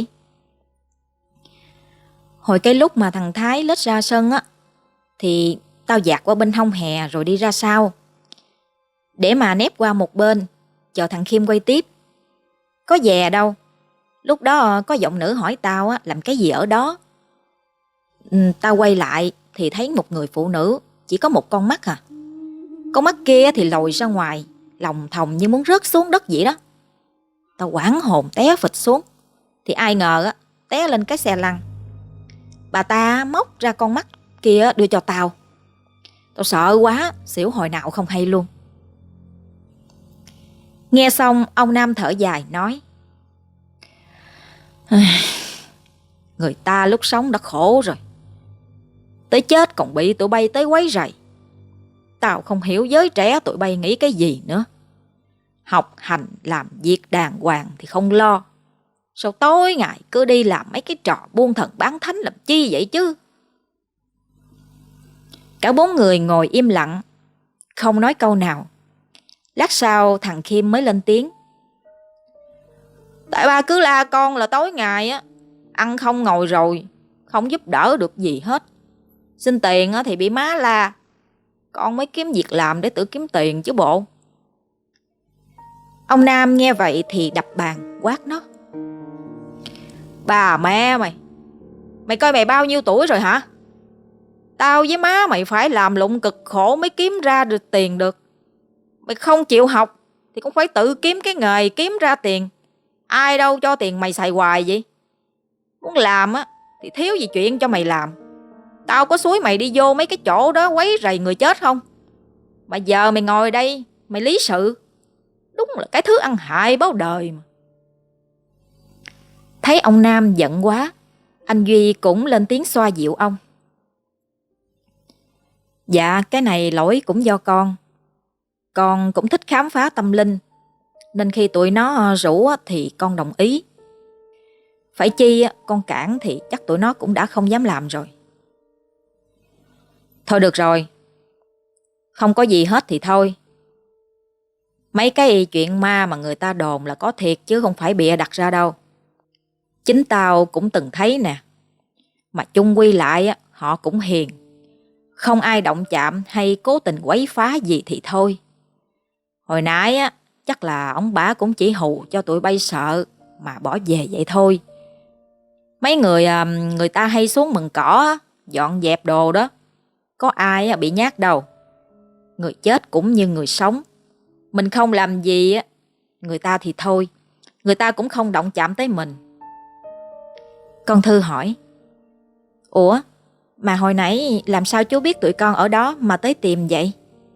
Hồi cái lúc mà thằng Thái lết ra sân á, thì tao dạt qua bên hông hè rồi đi ra sau, để mà nép qua một bên chờ thằng Khiêm quay tiếp. Có dè đâu. Lúc đó có giọng nữ hỏi tao á, làm cái gì ở đó. Ừ, tao quay lại thì thấy một người phụ nữ, chỉ có một con mắt à. Con mắt kia thì lồi ra ngoài, lòng thòng như muốn rớt xuống đất vậy đó. Tao hoảng hồn té phịch xuống, thì ai ngờ á, té lên cái xe lăn. Bà ta móc ra con mắt kia đưa cho tao. Tao sợ quá, xỉu hồi nào không hay luôn. Nghe xong ông Nam thở dài nói: Người ta lúc sống đã khổ rồi, tới chết còn bị tụi bay tới quấy rầy. Tao không hiểu giới trẻ tụi bay nghĩ cái gì nữa. Học hành làm việc đàng hoàng thì không lo, sao tối ngày cứ đi làm mấy cái trò buôn thần bán thánh làm chi vậy chứ? Cả bốn người ngồi im lặng, không nói câu nào. Lát sau thằng Khiêm mới lên tiếng: Tại ba cứ la con là tối ngày á ăn không ngồi rồi, không giúp đỡ được gì hết. Xin tiền thì bị má la, con mới kiếm việc làm để tự kiếm tiền chứ bộ. Ông Nam nghe vậy thì đập bàn quát nó: Bà mẹ mày, mày coi mày bao nhiêu tuổi rồi hả? Tao với má mày phải làm lụng cực khổ mới kiếm ra được tiền được. Mày không chịu học thì cũng phải tự kiếm cái nghề kiếm ra tiền. Ai đâu cho tiền mày xài hoài vậy? Muốn làm á thì thiếu gì chuyện cho mày làm. Tao có xúi mày đi vô mấy cái chỗ đó quấy rầy người chết không? Mà giờ mày ngồi đây mày lý sự, đúng là cái thứ ăn hại báo đời mà. Thấy ông Nam giận quá, anh Duy cũng lên tiếng xoa dịu ông: Dạ cái này lỗi cũng do con. Con cũng thích khám phá tâm linh, nên khi tụi nó rủ thì con đồng ý. Phải chi con cản thì chắc tụi nó cũng đã không dám làm rồi. Thôi được rồi, không có gì hết thì thôi. Mấy cái chuyện ma mà người ta đồn là có thiệt chứ không phải bịa đặt ra đâu. Chính tao cũng từng thấy nè. Mà chung quy lại họ cũng hiền, không ai động chạm hay cố tình quấy phá gì thì thôi. Hồi nãy á, chắc là ông bả cũng chỉ hù cho tụi bay sợ mà bỏ về vậy thôi. Mấy người người ta hay xuống mừng cỏ dọn dẹp đồ đó, có ai bị nhát đâu. Người chết cũng như người sống, mình không làm gì người ta thì thôi, người ta cũng không động chạm tới mình. Con Thư hỏi: Ủa mà hồi nãy làm sao chú biết tụi con ở đó mà tới tìm vậy?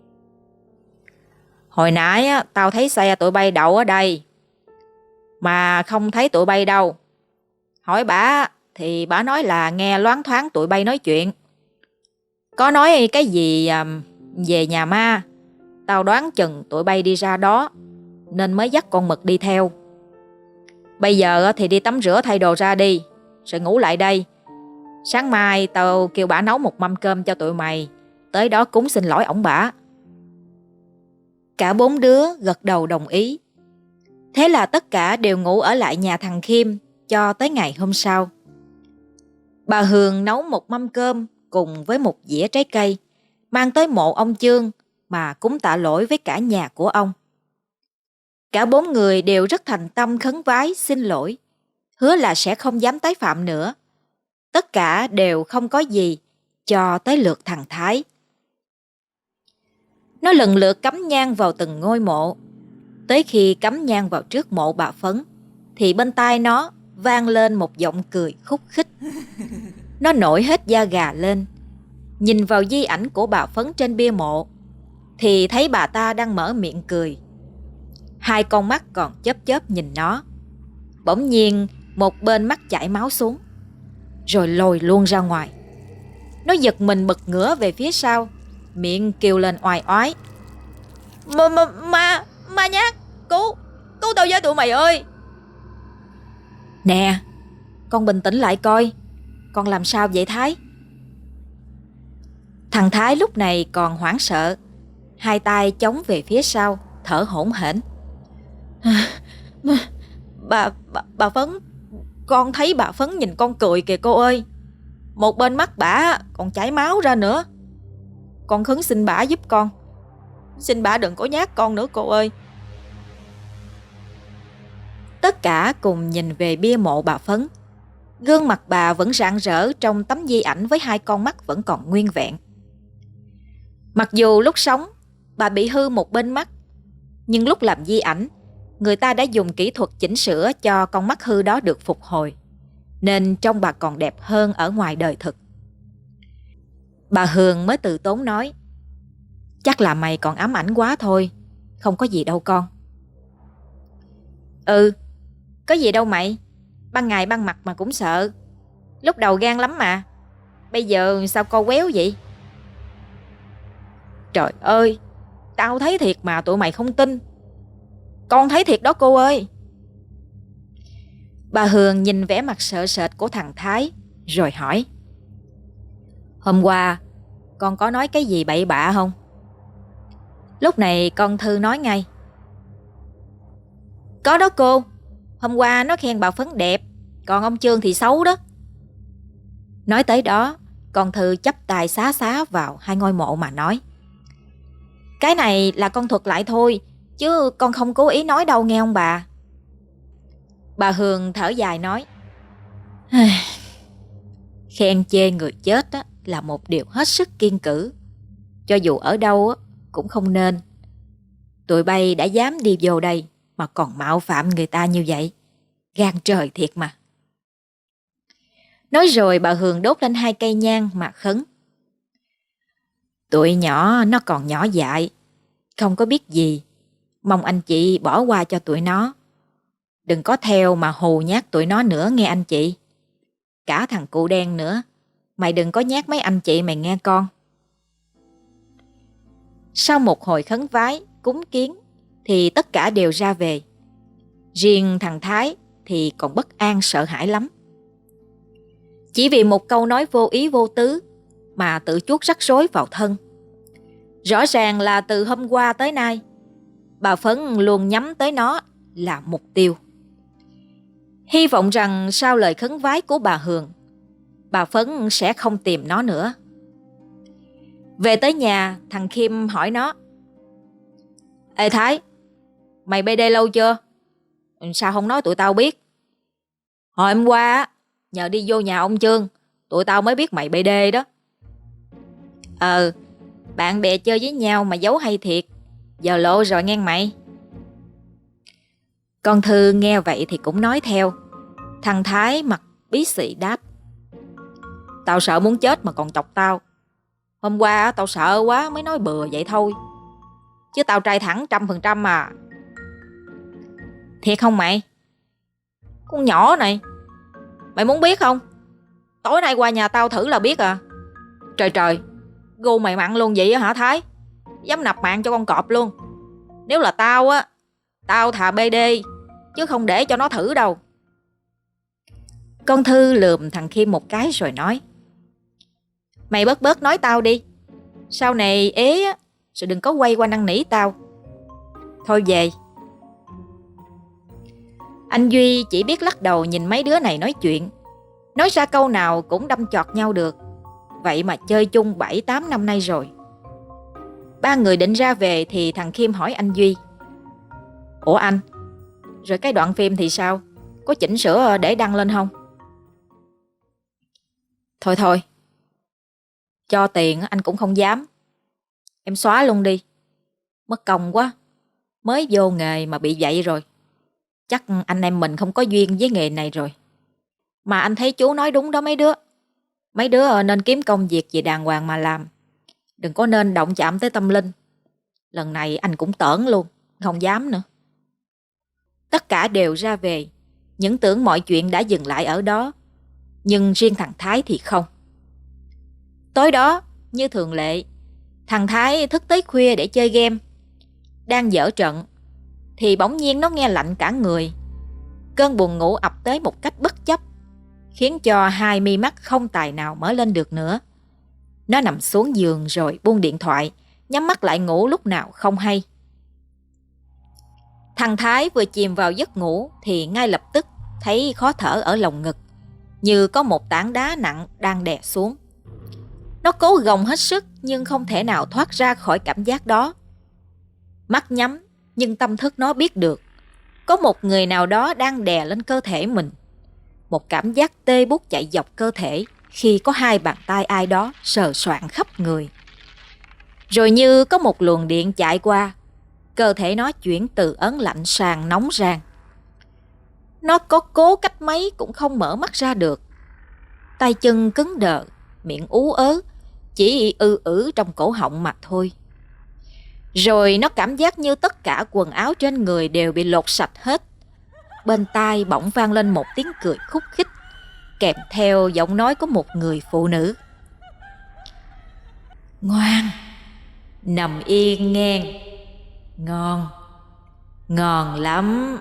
Hồi nãy á, tao thấy xe tụi bay đậu ở đây mà không thấy tụi bay đâu. Hỏi bả thì bả nói là nghe loáng thoáng tụi bay nói chuyện. Có nói cái gì à, về nhà ma. Tao đoán chừng tụi bay đi ra đó nên mới dắt con Mực đi theo. Bây giờ thì đi tắm rửa thay đồ ra đi, rồi ngủ lại đây. Sáng mai tao kêu bả nấu một mâm cơm cho tụi mày, tới đó cúng xin lỗi ổng bả. Cả bốn đứa gật đầu đồng ý. Thế là tất cả đều ngủ ở lại nhà thằng Khiêm cho tới ngày hôm sau. Bà Hường nấu một mâm cơm cùng với một dĩa trái cây, mang tới mộ ông Chương mà cúng tạ lỗi với cả nhà của ông. Cả bốn người đều rất thành tâm khấn vái xin lỗi, hứa là sẽ không dám tái phạm nữa. Tất cả đều không có gì cho tới lượt thằng Thái. Nó lần lượt cắm nhang vào từng ngôi mộ. Tới khi cắm nhang vào trước mộ bà Phấn thì bên tai nó vang lên một giọng cười khúc khích. Nó nổi hết da gà lên, nhìn vào di ảnh của bà Phấn trên bia mộ thì thấy bà ta đang mở miệng cười. Hai con mắt còn chớp chớp nhìn nó. Bỗng nhiên một bên mắt chảy máu xuống, rồi lồi luôn ra ngoài. Nó giật mình bật ngửa về phía sau, miệng kêu lên oai oái: Ma, ma, ma, ma nhát, cứu, cứu tao với tụi mày ơi. Nè, con bình tĩnh lại coi, con làm sao vậy Thái? Thằng Thái lúc này còn hoảng sợ, hai tay chống về phía sau, thở hổn hển. Bà, bà, bà Phấn, con thấy bà Phấn nhìn con cười kìa cô ơi. Một bên mắt bả còn chảy máu ra nữa. Con khấn xin bả giúp con, xin bả đừng có nhát con nữa cô ơi. Tất cả cùng nhìn về bia mộ bà Phấn. Gương mặt bà vẫn rạng rỡ trong tấm di ảnh với hai con mắt vẫn còn nguyên vẹn. Mặc dù lúc sống bà bị hư một bên mắt, nhưng lúc làm di ảnh, người ta đã dùng kỹ thuật chỉnh sửa cho con mắt hư đó được phục hồi, nên trông bà còn đẹp hơn ở ngoài đời thực. Bà Hường mới từ tốn nói: Chắc là mày còn ám ảnh quá thôi. Không có gì đâu con. Ừ, có gì đâu mày. Ban ngày ban mặt mà cũng sợ. Lúc đầu gan lắm mà. Bây giờ sao co quéo vậy? Trời ơi, tao thấy thiệt mà tụi mày không tin. Con thấy thiệt đó cô ơi. Bà Hường nhìn vẻ mặt sợ sệt của thằng Thái rồi hỏi: Hôm qua con có nói cái gì bậy bạ không? Lúc này con Thư nói ngay: Có đó cô. Hôm qua nó khen bà Phấn đẹp, còn ông Trương thì xấu đó. Nói tới đó, con Thư chắp tay xá xá vào hai ngôi mộ mà nói: Cái này là con thuật lại thôi, chứ con không cố ý nói đâu nghe ông bà. Bà Hường thở dài nói: Khen chê người chết á, là một điều hết sức kiêng cữ. Cho dù ở đâu á, cũng không nên. Tụi bay đã dám đi vô đây mà còn mạo phạm người ta như vậy. Gan trời thiệt mà. Nói rồi bà Hường đốt lên hai cây nhang mà khấn: Tụi nhỏ nó còn nhỏ dại, không có biết gì. Mong anh chị bỏ qua cho tụi nó. Đừng có theo mà hù nhát tụi nó nữa nghe anh chị. Cả thằng cụ đen nữa. Mày đừng có nhát mấy anh chị mày nghe con. Sau một hồi khấn vái, cúng kiến thì tất cả đều ra về. Riêng thằng Thái thì còn bất an sợ hãi lắm. Chỉ vì một câu nói vô ý vô tứ mà tự chuốc rắc rối vào thân. Rõ ràng là từ hôm qua tới nay, bà Phấn luôn nhắm tới nó là mục tiêu. Hy vọng rằng sau lời khấn vái của bà Hường, bà Phấn sẽ không tìm nó nữa. Về tới nhà, thằng Khiêm hỏi nó: Ê Thái, mày bê đê lâu chưa? Sao không nói tụi tao biết? Hồi hôm qua nhờ đi vô nhà ông Trương, tụi tao mới biết mày bê đê đó. Ờ, bạn bè chơi với nhau mà giấu hay thiệt. Giờ lộ rồi nghe mày. Con Thư nghe vậy thì cũng nói theo. Thằng Thái mặt bí xị đáp: Tao sợ muốn chết mà còn chọc tao. Hôm qua tao sợ quá mới nói bừa vậy thôi, chứ tao trai thẳng trăm phần trăm mà. Thiệt không mày? Con nhỏ này, mày muốn biết không? Tối nay qua nhà tao thử là biết à. Trời trời, gu mày mặn luôn vậy hả Thái? Dám nạp mạng cho con cọp luôn. Nếu là tao á, tao thà bê đê, chứ không để cho nó thử đâu. Con Thư lườm thằng Khiêm một cái rồi nói: Mày bớt bớt nói tao đi. Sau này ế á, rồi đừng có quay qua năn nỉ tao. Thôi về. Anh Duy chỉ biết lắc đầu nhìn mấy đứa này nói chuyện. Nói ra câu nào cũng đâm chọt nhau được. Vậy mà chơi chung bảy tám năm nay rồi. Ba người định ra về thì thằng Khiêm hỏi anh Duy: Ủa anh, rồi cái đoạn phim thì sao? Có chỉnh sửa để đăng lên không? Thôi thôi, cho tiền anh cũng không dám. Em xóa luôn đi. Mất công quá. Mới vô nghề mà bị vậy rồi. Chắc anh em mình không có duyên với nghề này rồi. Mà anh thấy chú nói đúng đó mấy đứa. Mấy đứa nên kiếm công việc gì đàng hoàng mà làm. Đừng có nên động chạm tới tâm linh. Lần này anh cũng tởn luôn, không dám nữa. Tất cả đều ra về, những tưởng mọi chuyện đã dừng lại ở đó. Nhưng riêng thằng Thái thì không. Tối đó, như thường lệ, thằng Thái thức tới khuya để chơi game. Đang dở trận thì bỗng nhiên nó nghe lạnh cả người. Cơn buồn ngủ ập tới một cách bất chấp, khiến cho hai mi mắt không tài nào mở lên được nữa. Nó nằm xuống giường rồi buông điện thoại, nhắm mắt lại ngủ lúc nào không hay. Thằng Thái vừa chìm vào giấc ngủ thì ngay lập tức thấy khó thở ở lồng ngực, như có một tảng đá nặng đang đè xuống. Nó cố gồng hết sức nhưng không thể nào thoát ra khỏi cảm giác đó. Mắt nhắm nhưng tâm thức nó biết được có một người nào đó đang đè lên cơ thể mình. Một cảm giác tê buốt chạy dọc cơ thể khi có hai bàn tay ai đó sờ soạng khắp người. Rồi như có một luồng điện chạy qua, cơ thể nó chuyển từ ớn lạnh sang nóng rang. Nó có cố cách mấy cũng không mở mắt ra được. Tay chân cứng đờ, miệng ú ớ, chỉ ư ử trong cổ họng mà thôi. Rồi nó cảm giác như tất cả quần áo trên người đều bị lột sạch hết. Bên tai bỗng vang lên một tiếng cười khúc khích, kèm theo giọng nói của một người phụ nữ. Ngoan, nằm yên nghe, ngon, ngon lắm.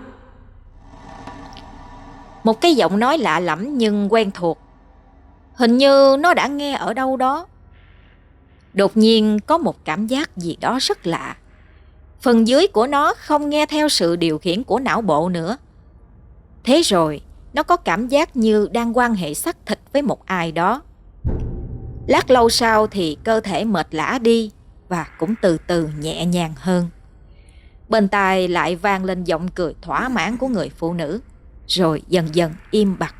Một cái giọng nói lạ lẫm nhưng quen thuộc. Hình như nó đã nghe ở đâu đó. Đột nhiên có một cảm giác gì đó rất lạ. Phần dưới của nó không nghe theo sự điều khiển của não bộ nữa. Thế rồi, nó có cảm giác như đang quan hệ xác thịt với một ai đó. Lát lâu sau thì cơ thể mệt lả đi và cũng từ từ nhẹ nhàng hơn. Bên tai lại vang lên giọng cười thỏa mãn của người phụ nữ, rồi dần dần im bặt.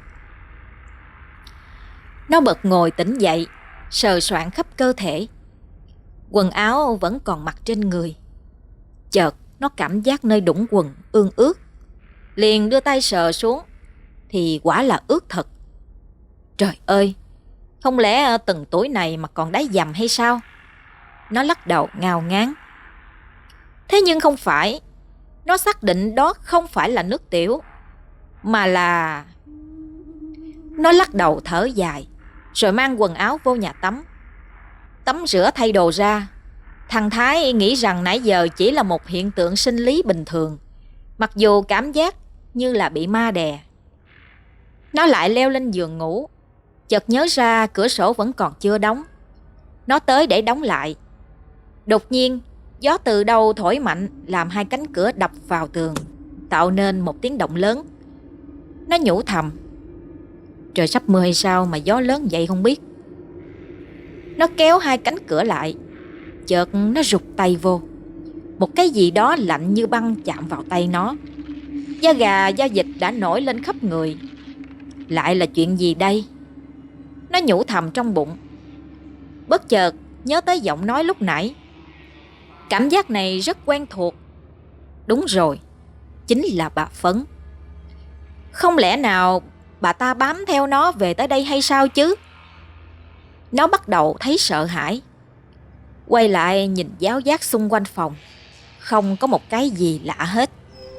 Nó bật ngồi tỉnh dậy, sờ soạng khắp cơ thể. Quần áo vẫn còn mặc trên người. Chợt nó cảm giác nơi đũng quần ương ướt. Liền đưa tay sờ xuống, thì quả là ướt thật. Trời ơi, không lẽ từng tuổi này mà còn đáy dầm hay sao? Nó lắc đầu ngao ngán. Thế nhưng không phải. Nó xác định đó không phải là nước tiểu, mà là... Nó lắc đầu thở dài, rồi mang quần áo vô nhà tắm. Tắm rửa thay đồ ra. Thằng Thái nghĩ rằng nãy giờ chỉ là một hiện tượng sinh lý bình thường, mặc dù cảm giác như là bị ma đè. Nó lại leo lên giường ngủ. Chợt nhớ ra cửa sổ vẫn còn chưa đóng. Nó tới để đóng lại. Đột nhiên, gió từ đâu thổi mạnh làm hai cánh cửa đập vào tường, tạo nên một tiếng động lớn. Nó nhủ thầm, trời sắp mưa hay sao mà gió lớn vậy không biết. Nó kéo hai cánh cửa lại. Chợt nó rụt tay vô. Một cái gì đó lạnh như băng chạm vào tay nó. Da gà da vịt đã nổi lên khắp người. Lại là chuyện gì đây? Nó nhủ thầm trong bụng. Bất chợt nhớ tới giọng nói lúc nãy. Cảm giác này rất quen thuộc. Đúng rồi, chính là bà Phấn. Không lẽ nào bà ta bám theo nó về tới đây hay sao chứ? Nó bắt đầu thấy sợ hãi. Quay lại nhìn giáo giác xung quanh phòng. Không có một cái gì lạ hết.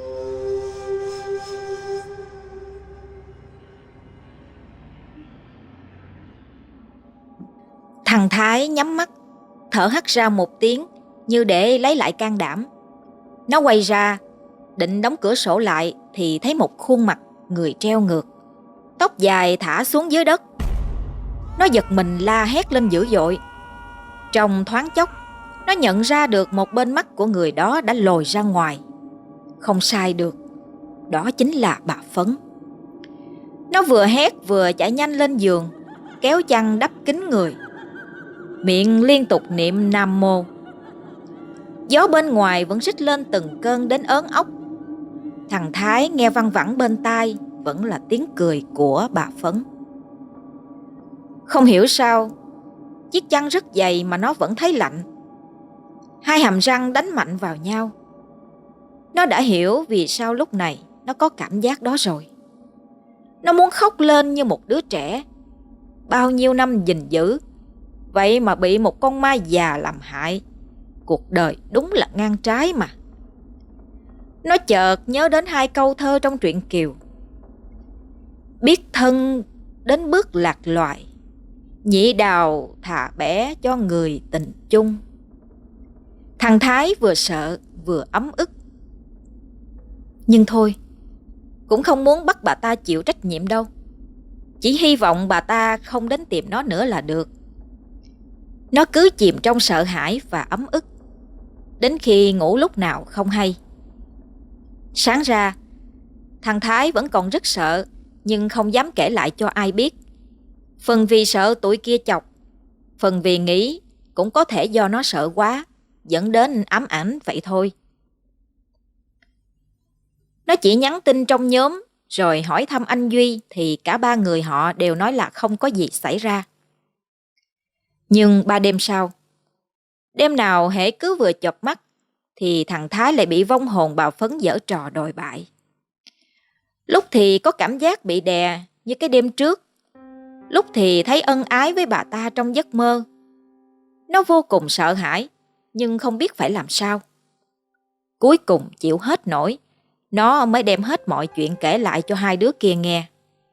Thằng Thái nhắm mắt, thở hắt ra một tiếng như để lấy lại can đảm. Nó quay ra, định đóng cửa sổ lại thì thấy một khuôn mặt người treo ngược, tóc dài thả xuống dưới đất. Nó giật mình la hét lên dữ dội. Trong thoáng chốc, nó nhận ra được một bên mắt của người đó đã lồi ra ngoài. Không sai được, đó chính là bà Phấn. Nó vừa hét vừa chạy nhanh lên giường, kéo chăn đắp kín người, miệng liên tục niệm Nam Mô. Gió bên ngoài vẫn rít lên từng cơn đến ớn ốc. Thằng Thái nghe văng vẳng bên tai vẫn là tiếng cười của bà Phấn. Không hiểu sao, chiếc chăn rất dày mà nó vẫn thấy lạnh. Hai hàm răng đánh mạnh vào nhau. Nó đã hiểu vì sao lúc này nó có cảm giác đó rồi. Nó muốn khóc lên như một đứa trẻ. Bao nhiêu năm gìn giữ, vậy mà bị một con ma già làm hại. Cuộc đời đúng là ngang trái mà. Nó chợt nhớ đến hai câu thơ trong truyện Kiều. Biết thân đến bước lạc loài, nhị đào thà bẻ cho người tình chung. Thằng Thái vừa sợ vừa ấm ức. Nhưng thôi, cũng không muốn bắt bà ta chịu trách nhiệm đâu. Chỉ hy vọng bà ta không đến tìm nó nữa là được. Nó cứ chìm trong sợ hãi và ấm ức, đến khi ngủ lúc nào không hay. Sáng ra, thằng Thái vẫn còn rất sợ, nhưng không dám kể lại cho ai biết. Phần vì sợ tụi kia chọc, phần vì nghĩ cũng có thể do nó sợ quá, dẫn đến ám ảnh vậy thôi. Nó chỉ nhắn tin trong nhóm, rồi hỏi thăm anh Duy thì cả ba người họ đều nói là không có gì xảy ra. Nhưng ba đêm sau, đêm nào hễ cứ vừa chợp mắt thì thằng Thái lại bị vong hồn bà Phấn giở trò đồi bại. Lúc thì có cảm giác bị đè như cái đêm trước, lúc thì thấy ân ái với bà ta trong giấc mơ. Nó vô cùng sợ hãi, nhưng không biết phải làm sao. Cuối cùng chịu hết nổi, nó mới đem hết mọi chuyện kể lại cho hai đứa kia nghe.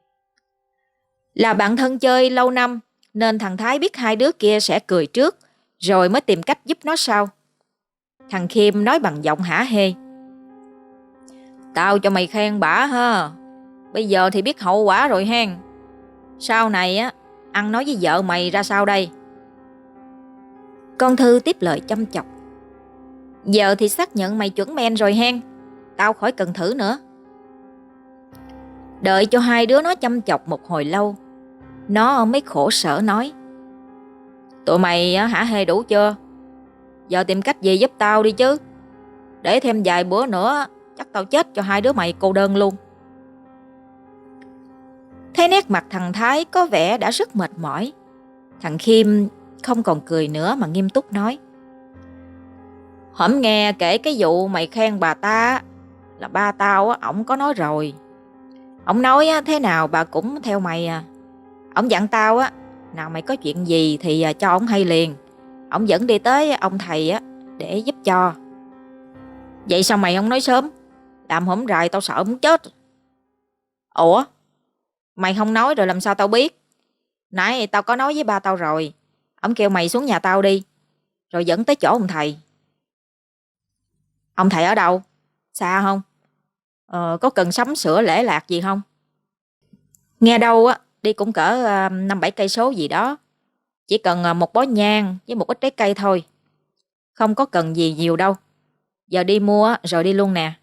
Là bạn thân chơi lâu năm, nên thằng Thái biết hai đứa kia sẽ cười trước, rồi mới tìm cách giúp nó sau. Thằng Khiêm nói bằng giọng hả hê: Tao cho mày khen bả ha, bây giờ thì biết hậu quả rồi hen. Sau này á, ăn nói với vợ mày ra sao đây? Con Thư tiếp lời chăm chọc: Giờ thì xác nhận mày chuẩn men rồi hen, tao khỏi cần thử nữa. Đợi cho hai đứa nó chăm chọc một hồi lâu, nó mới khổ sở nói: Tụi mày hả hê đủ chưa? Giờ tìm cách gì giúp tao đi chứ. Để thêm vài bữa nữa chắc tao chết cho hai đứa mày cô đơn luôn. Thấy nét mặt thằng Thái có vẻ đã rất mệt mỏi, thằng Khiêm không còn cười nữa mà nghiêm túc nói: Hổm nghe kể cái vụ mày khen bà ta, là ba tao á, ổng có nói rồi. Ổng nói á, thế nào bà cũng theo mày à. Ổng dặn tao á, nào mày có chuyện gì thì cho ổng hay liền. Ổng dẫn đi tới ông thầy á để giúp cho. Vậy sao mày không nói sớm? Làm hổm rày tao sợ muốn chết. Ủa? Mày không nói rồi làm sao tao biết? Nãy tao có nói với ba tao rồi. Ổng kêu mày xuống nhà tao đi, rồi dẫn tới chỗ ông thầy. Ông thầy ở đâu? Xa không? Ờ, có cần sắm sửa lễ lạc gì không? Nghe đâu á, đi cũng cỡ năm bảy cây số gì đó. Chỉ cần một bó nhang với một ít trái cây thôi. Không có cần gì nhiều đâu. Giờ đi mua rồi đi luôn nè.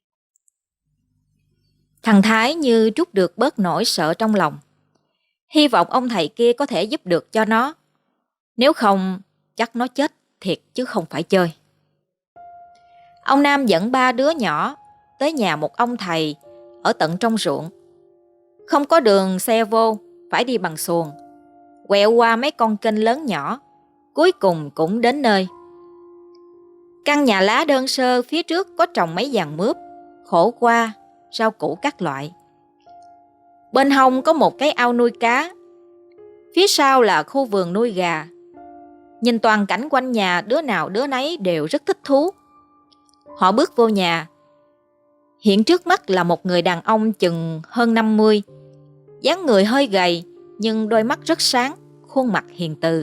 Thằng Thái như trút được bớt nỗi sợ trong lòng. Hy vọng ông thầy kia có thể giúp được cho nó. Nếu không, chắc nó chết thiệt chứ không phải chơi. Ông Nam dẫn ba đứa nhỏ tới nhà một ông thầy ở tận trong ruộng. Không có đường xe vô, phải đi bằng xuồng, quẹo qua mấy con kênh lớn nhỏ, cuối cùng cũng đến nơi. Căn nhà lá đơn sơ phía trước có trồng mấy giàn mướp, khổ qua, rau củ các loại. Bên hông có một cái ao nuôi cá. Phía sau là khu vườn nuôi gà. Nhìn toàn cảnh quanh nhà, đứa nào đứa nấy đều rất thích thú. Họ bước vô nhà. Hiện trước mắt là một người đàn ông chừng hơn năm mươi, dáng người hơi gầy nhưng đôi mắt rất sáng, khuôn mặt hiền từ.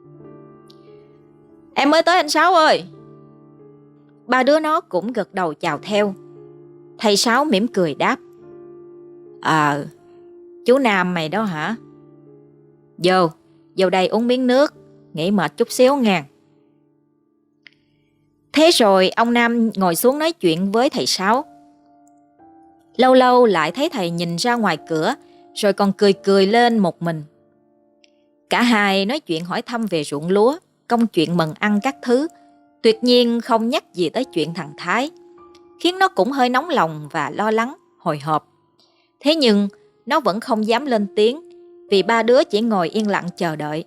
Em mới tới anh Sáu ơi. Ba đứa nó cũng gật đầu chào theo. Thầy Sáu mỉm cười đáp: Ờ, chú Nam mày đó hả? Vô, vô đây uống miếng nước, nghỉ mệt chút xíu ngàn. Thế rồi ông Nam ngồi xuống nói chuyện với thầy Sáu. Lâu lâu lại thấy thầy nhìn ra ngoài cửa, rồi còn cười cười lên một mình. Cả hai nói chuyện hỏi thăm về ruộng lúa, công chuyện mần ăn các thứ, tuyệt nhiên không nhắc gì tới chuyện thằng Thái, khiến nó cũng hơi nóng lòng và lo lắng, hồi hộp. Thế nhưng nó vẫn không dám lên tiếng, vì ba đứa chỉ ngồi yên lặng chờ đợi.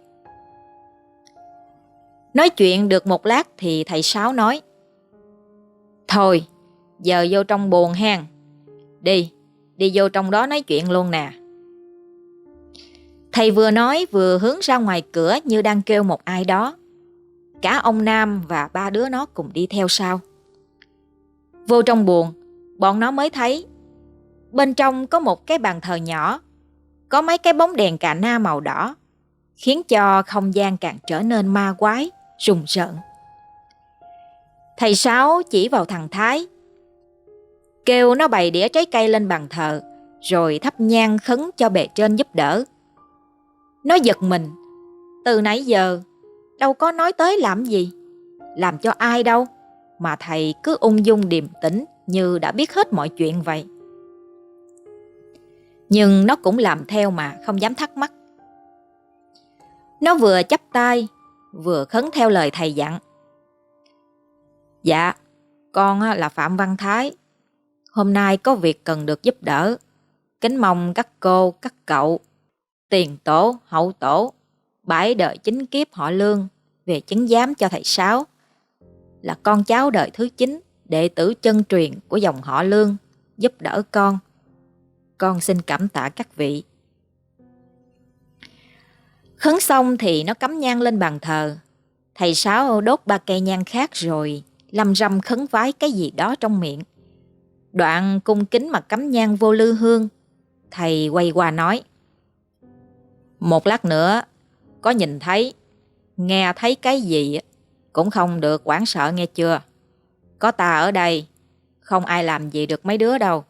Nói chuyện được một lát thì thầy Sáu nói: Thôi, giờ vô trong buồng hen. Đi, đi vô trong đó nói chuyện luôn nè. Thầy vừa nói vừa hướng ra ngoài cửa như đang kêu một ai đó. Cả ông Nam và ba đứa nó cùng đi theo sau. Vô trong buồng, bọn nó mới thấy bên trong có một cái bàn thờ nhỏ, có mấy cái bóng đèn cà na màu đỏ, khiến cho không gian càng trở nên ma quái, rùng rợn. Thầy Sáu chỉ vào thằng Thái, kêu nó bày đĩa trái cây lên bàn thờ, rồi thắp nhang khấn cho bề trên giúp đỡ. Nó giật mình, từ nãy giờ đâu có nói tới làm gì, làm cho ai đâu, mà thầy cứ ung dung điềm tĩnh như đã biết hết mọi chuyện vậy. Nhưng nó cũng làm theo mà không dám thắc mắc. Nó vừa chắp tay vừa khấn theo lời thầy dặn: Dạ, con là Phạm Văn Thái. Hôm nay có việc cần được giúp đỡ. Kính mong các cô, các cậu, tiền tổ, hậu tổ, bãi đời chính kiếp họ Lương về chứng giám cho thầy Sáu, là con cháu đời thứ chín, đệ tử chân truyền của dòng họ Lương, giúp đỡ con. Con xin cảm tạ các vị. Khấn xong thì nó cắm nhang lên bàn thờ. Thầy Sáu đốt ba cây nhang khác rồi lăm răm khấn vái cái gì đó trong miệng. Đoạn cung kính mà cắm nhang vô lư hương. Thầy quay qua nói: một lát nữa có nhìn thấy, nghe thấy cái gì cũng không được hoảng sợ nghe chưa. Có ta ở đây, không ai làm gì được mấy đứa đâu.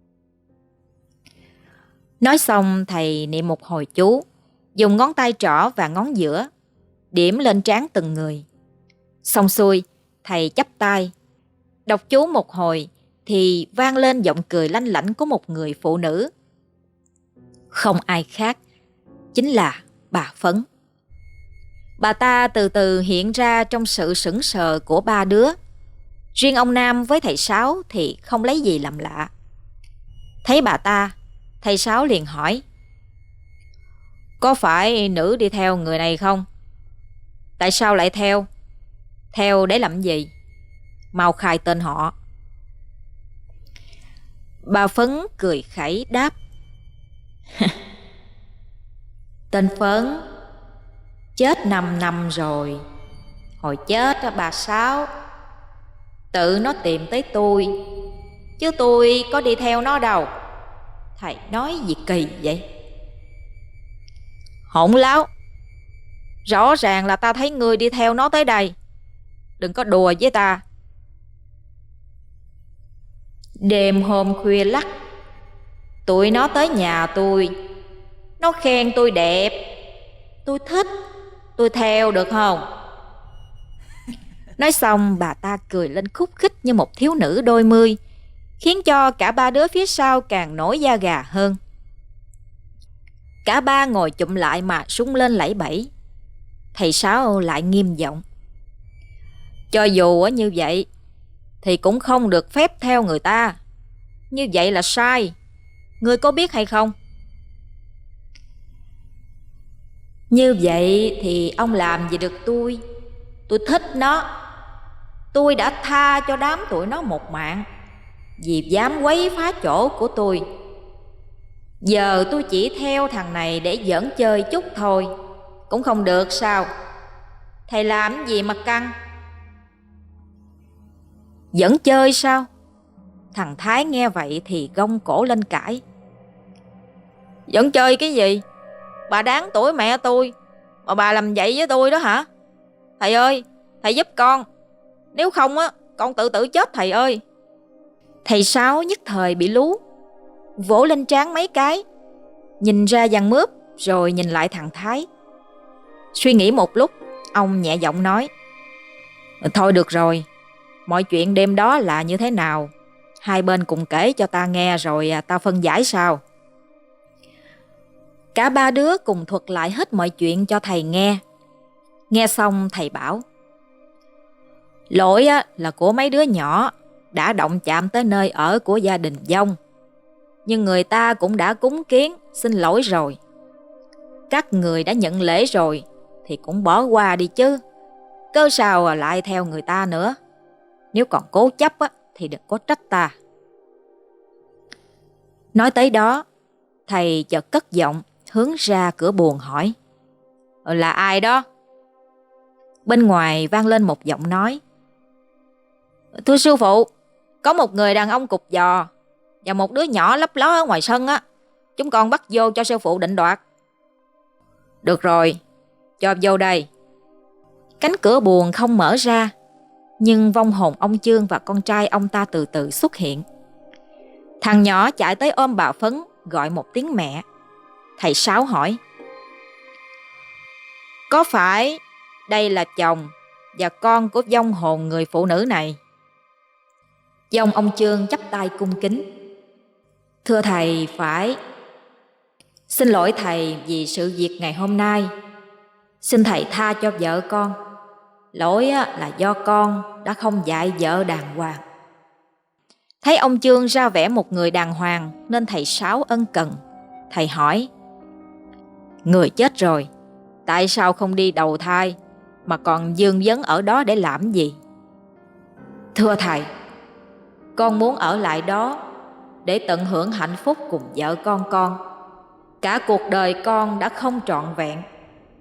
Nói xong thầy niệm một hồi chú, dùng ngón tay trỏ và ngón giữa điểm lên trán từng người. Xong xuôi, thầy chắp tay đọc chú một hồi thì vang lên giọng cười lanh lảnh của một người phụ nữ. Không ai khác, chính là bà Phấn. Bà ta từ từ hiện ra trong sự sững sờ của ba đứa. Riêng ông Nam với thầy Sáu thì không lấy gì làm lạ. Thấy bà ta, thầy Sáu liền hỏi: có phải nữ đi theo người này không? Tại sao lại theo? Theo để làm gì? Mau khai tên họ. Bà Phấn cười khẩy đáp: tên Phấn chết năm năm rồi. Hồi chết bà Sáu tự nó tìm tới tôi, chứ tôi có đi theo nó đâu. Thầy nói gì kỳ vậy? Hỗn láo, rõ ràng là ta thấy người đi theo nó tới đây. Đừng có đùa với ta. Đêm hôm khuya lắc, tụi nó tới nhà tôi. Nó khen tôi đẹp, tôi thích, tôi theo được không? Nói xong bà ta cười lên khúc khích như một thiếu nữ đôi mươi, khiến cho cả ba đứa phía sau càng nổi da gà hơn. Cả ba ngồi chụm lại mà sung lên lẫy bẫy. Thầy Sáu lại nghiêm giọng: cho dù như vậy thì cũng không được phép theo người ta. Như vậy là sai. Ngươi có biết hay không? Như vậy thì ông làm gì được tôi. Tôi thích nó. Tôi đã tha cho đám tụi nó một mạng vì dám quấy phá chỗ của tôi. Giờ tôi chỉ theo thằng này để giỡn chơi chút thôi, cũng không được sao? Thầy làm gì mà căng? Giỡn chơi sao? Thằng Thái nghe vậy thì gông cổ lên cãi: giỡn chơi cái gì? Bà đáng tuổi mẹ tôi mà bà làm vậy với tôi đó hả? Thầy ơi, thầy giúp con. Nếu không á, con tự tử chết thầy ơi. Thầy Sáu nhất thời bị lú, vỗ lên trán mấy cái, nhìn ra giằng mướp rồi nhìn lại thằng Thái. Suy nghĩ một lúc, ông nhẹ giọng nói: thôi được rồi, mọi chuyện đêm đó là như thế nào, hai bên cùng kể cho ta nghe rồi ta phân giải sao. Cả ba đứa cùng thuật lại hết mọi chuyện cho thầy nghe. Nghe xong thầy bảo: lỗi á, là của mấy đứa nhỏ đã động chạm tới nơi ở của gia đình Dông. Nhưng người ta cũng đã cúng kiến xin lỗi rồi. Các người đã nhận lễ rồi thì cũng bỏ qua đi chứ. Cớ sao lại theo người ta nữa? Nếu còn cố chấp á, thì đừng có trách ta. Nói tới đó, thầy chợt cất giọng hướng ra cửa buồng hỏi: là ai đó? Bên ngoài vang lên một giọng nói: thưa sư phụ, có một người đàn ông cục giò và một đứa nhỏ lấp ló ở ngoài sân á. Chúng con bắt vô cho sư phụ định đoạt. Được rồi, cho vô đây. Cánh cửa buồng không mở ra, nhưng vong hồn ông Chương và con trai ông ta từ từ xuất hiện. Thằng nhỏ chạy tới ôm bà Phấn, gọi một tiếng mẹ. Thầy Sáu hỏi: có phải đây là chồng và con của vong hồn người phụ nữ này? Vong ông Chương chắp tay cung kính: thưa thầy, phải. Xin lỗi thầy vì sự việc ngày hôm nay. Xin thầy tha cho vợ con. Lỗi là do con đã không dạy vợ đàng hoàng. Thấy ông Chương ra vẻ một người đàng hoàng nên thầy Sáu ân cần. Thầy hỏi: người chết rồi, tại sao không đi đầu thai mà còn vương vấn ở đó để làm gì? Thưa thầy, con muốn ở lại đó để tận hưởng hạnh phúc cùng vợ con con. Cả cuộc đời con đã không trọn vẹn.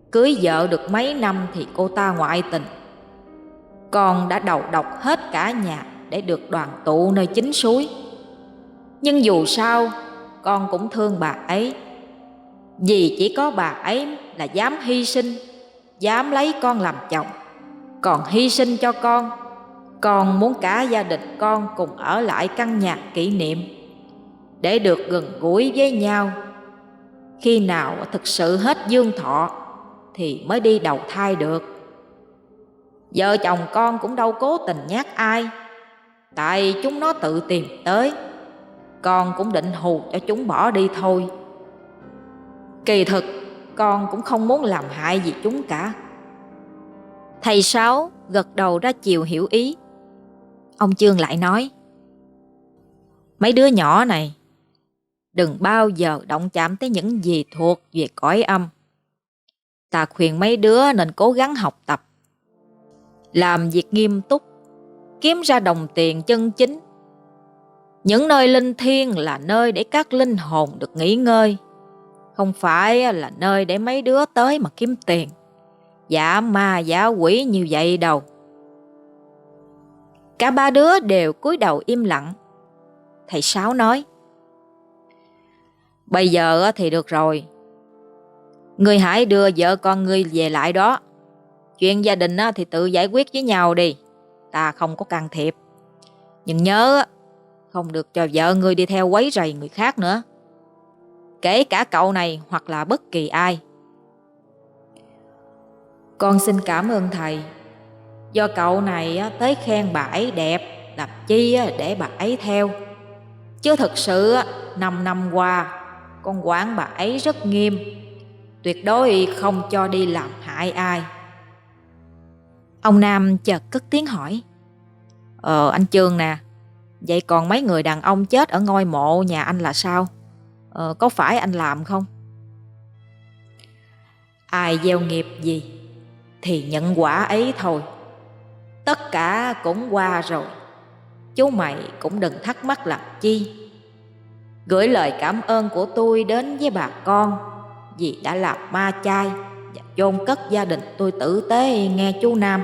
Cưới vợ được mấy năm thì cô ta ngoại tình. Con đã đầu độc hết cả nhà để được đoàn tụ nơi chính suối. Nhưng dù sao con cũng thương bà ấy, vì chỉ có bà ấy là dám hy sinh, dám lấy con làm chồng. Còn hy sinh cho con, con muốn cả gia đình con cùng ở lại căn nhà kỷ niệm, để được gần gũi với nhau. Khi nào thực sự hết dương thọ thì mới đi đầu thai được. Vợ chồng con cũng đâu cố tình nhát ai, tại chúng nó tự tìm tới. Con cũng định hù cho chúng bỏ đi thôi. Kỳ thực con cũng không muốn làm hại gì chúng cả. Thầy Sáu gật đầu ra chiều hiểu ý. Ông Chương lại nói: mấy đứa nhỏ này đừng bao giờ động chạm tới những gì thuộc về cõi âm. Ta khuyên mấy đứa nên cố gắng học tập, làm việc nghiêm túc, kiếm ra đồng tiền chân chính. Những nơi linh thiêng là nơi để các linh hồn được nghỉ ngơi, không phải là nơi để mấy đứa tới mà kiếm tiền, giả ma giả quỷ như vậy đâu. Cả ba đứa đều cúi đầu im lặng. Thầy Sáu nói: bây giờ thì được rồi, ngươi hãy đưa vợ con ngươi về lại đó. Chuyện gia đình thì tự giải quyết với nhau đi, ta không có can thiệp. Nhưng nhớ không được cho vợ ngươi đi theo quấy rầy người khác nữa, kể cả cậu này hoặc là bất kỳ ai. Con xin cảm ơn thầy. Do cậu này tới khen bà ấy đẹp, làm chi để bà ấy theo. Chứ thực sự năm năm qua con quản bà ấy rất nghiêm, tuyệt đối không cho đi làm hại ai. Ông Nam chợt cất tiếng hỏi: Ờ anh Chương nè, vậy còn mấy người đàn ông chết ở ngôi mộ nhà anh là sao? Ờ, có phải anh làm không? Ai gieo nghiệp gì thì nhận quả ấy thôi. Tất cả cũng qua rồi, chú mày cũng đừng thắc mắc làm chi. Gửi lời cảm ơn của tôi đến với bà con vì đã làm ma chay và chôn cất gia đình tôi tử tế nghe chú Nam.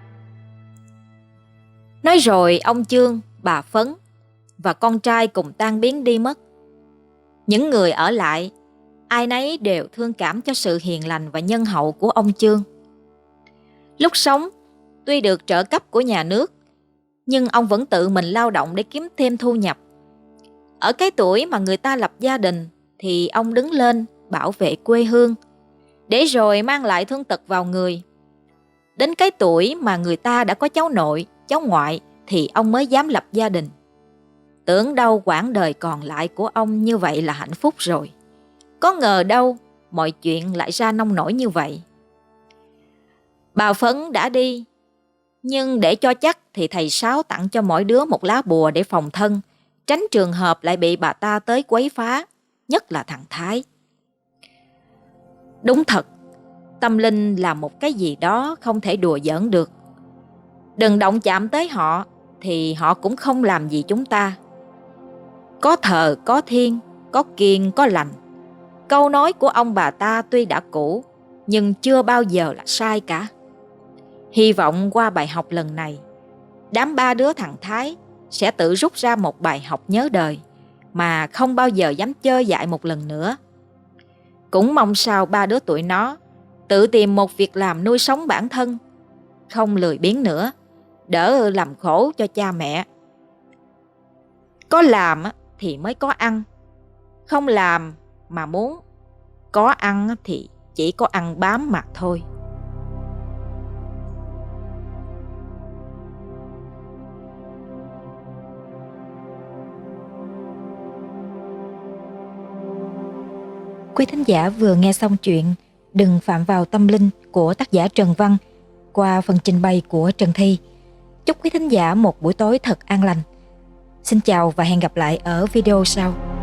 Nói rồi ông Chương, bà Phấn và con trai cùng tan biến đi mất. Những người ở lại, ai nấy đều thương cảm cho sự hiền lành và nhân hậu của ông Chương. Lúc sống, tuy được trợ cấp của nhà nước, nhưng ông vẫn tự mình lao động để kiếm thêm thu nhập. Ở cái tuổi mà người ta lập gia đình thì ông đứng lên bảo vệ quê hương, để rồi mang lại thương tật vào người. Đến cái tuổi mà người ta đã có cháu nội, cháu ngoại thì ông mới dám lập gia đình. Tưởng đâu quãng đời còn lại của ông như vậy là hạnh phúc rồi. Có ngờ đâu mọi chuyện lại ra nông nổi như vậy. Bà Phấn đã đi, nhưng để cho chắc thì thầy Sáu tặng cho mỗi đứa một lá bùa để phòng thân, tránh trường hợp lại bị bà ta tới quấy phá, nhất là thằng Thái. Đúng thật, tâm linh là một cái gì đó không thể đùa giỡn được. Đừng động chạm tới họ thì họ cũng không làm gì chúng ta. Có thờ, có thiên, có kiêng, có lành. Câu nói của ông bà ta tuy đã cũ, nhưng chưa bao giờ là sai cả. Hy vọng qua bài học lần này, đám ba đứa thằng Thái sẽ tự rút ra một bài học nhớ đời mà không bao giờ dám chơi dại một lần nữa. Cũng mong sao ba đứa tụi nó tự tìm một việc làm nuôi sống bản thân, không lười biếng nữa, đỡ làm khổ cho cha mẹ. Có làm thì mới có ăn, không làm mà muốn có ăn thì chỉ có ăn bám mà thôi. Quý thính giả vừa nghe xong chuyện Đừng phạm vào tâm linh của tác giả Trần Văn qua phần trình bày của Trần Thi. Chúc quý thính giả một buổi tối thật an lành. Xin chào và hẹn gặp lại ở video sau.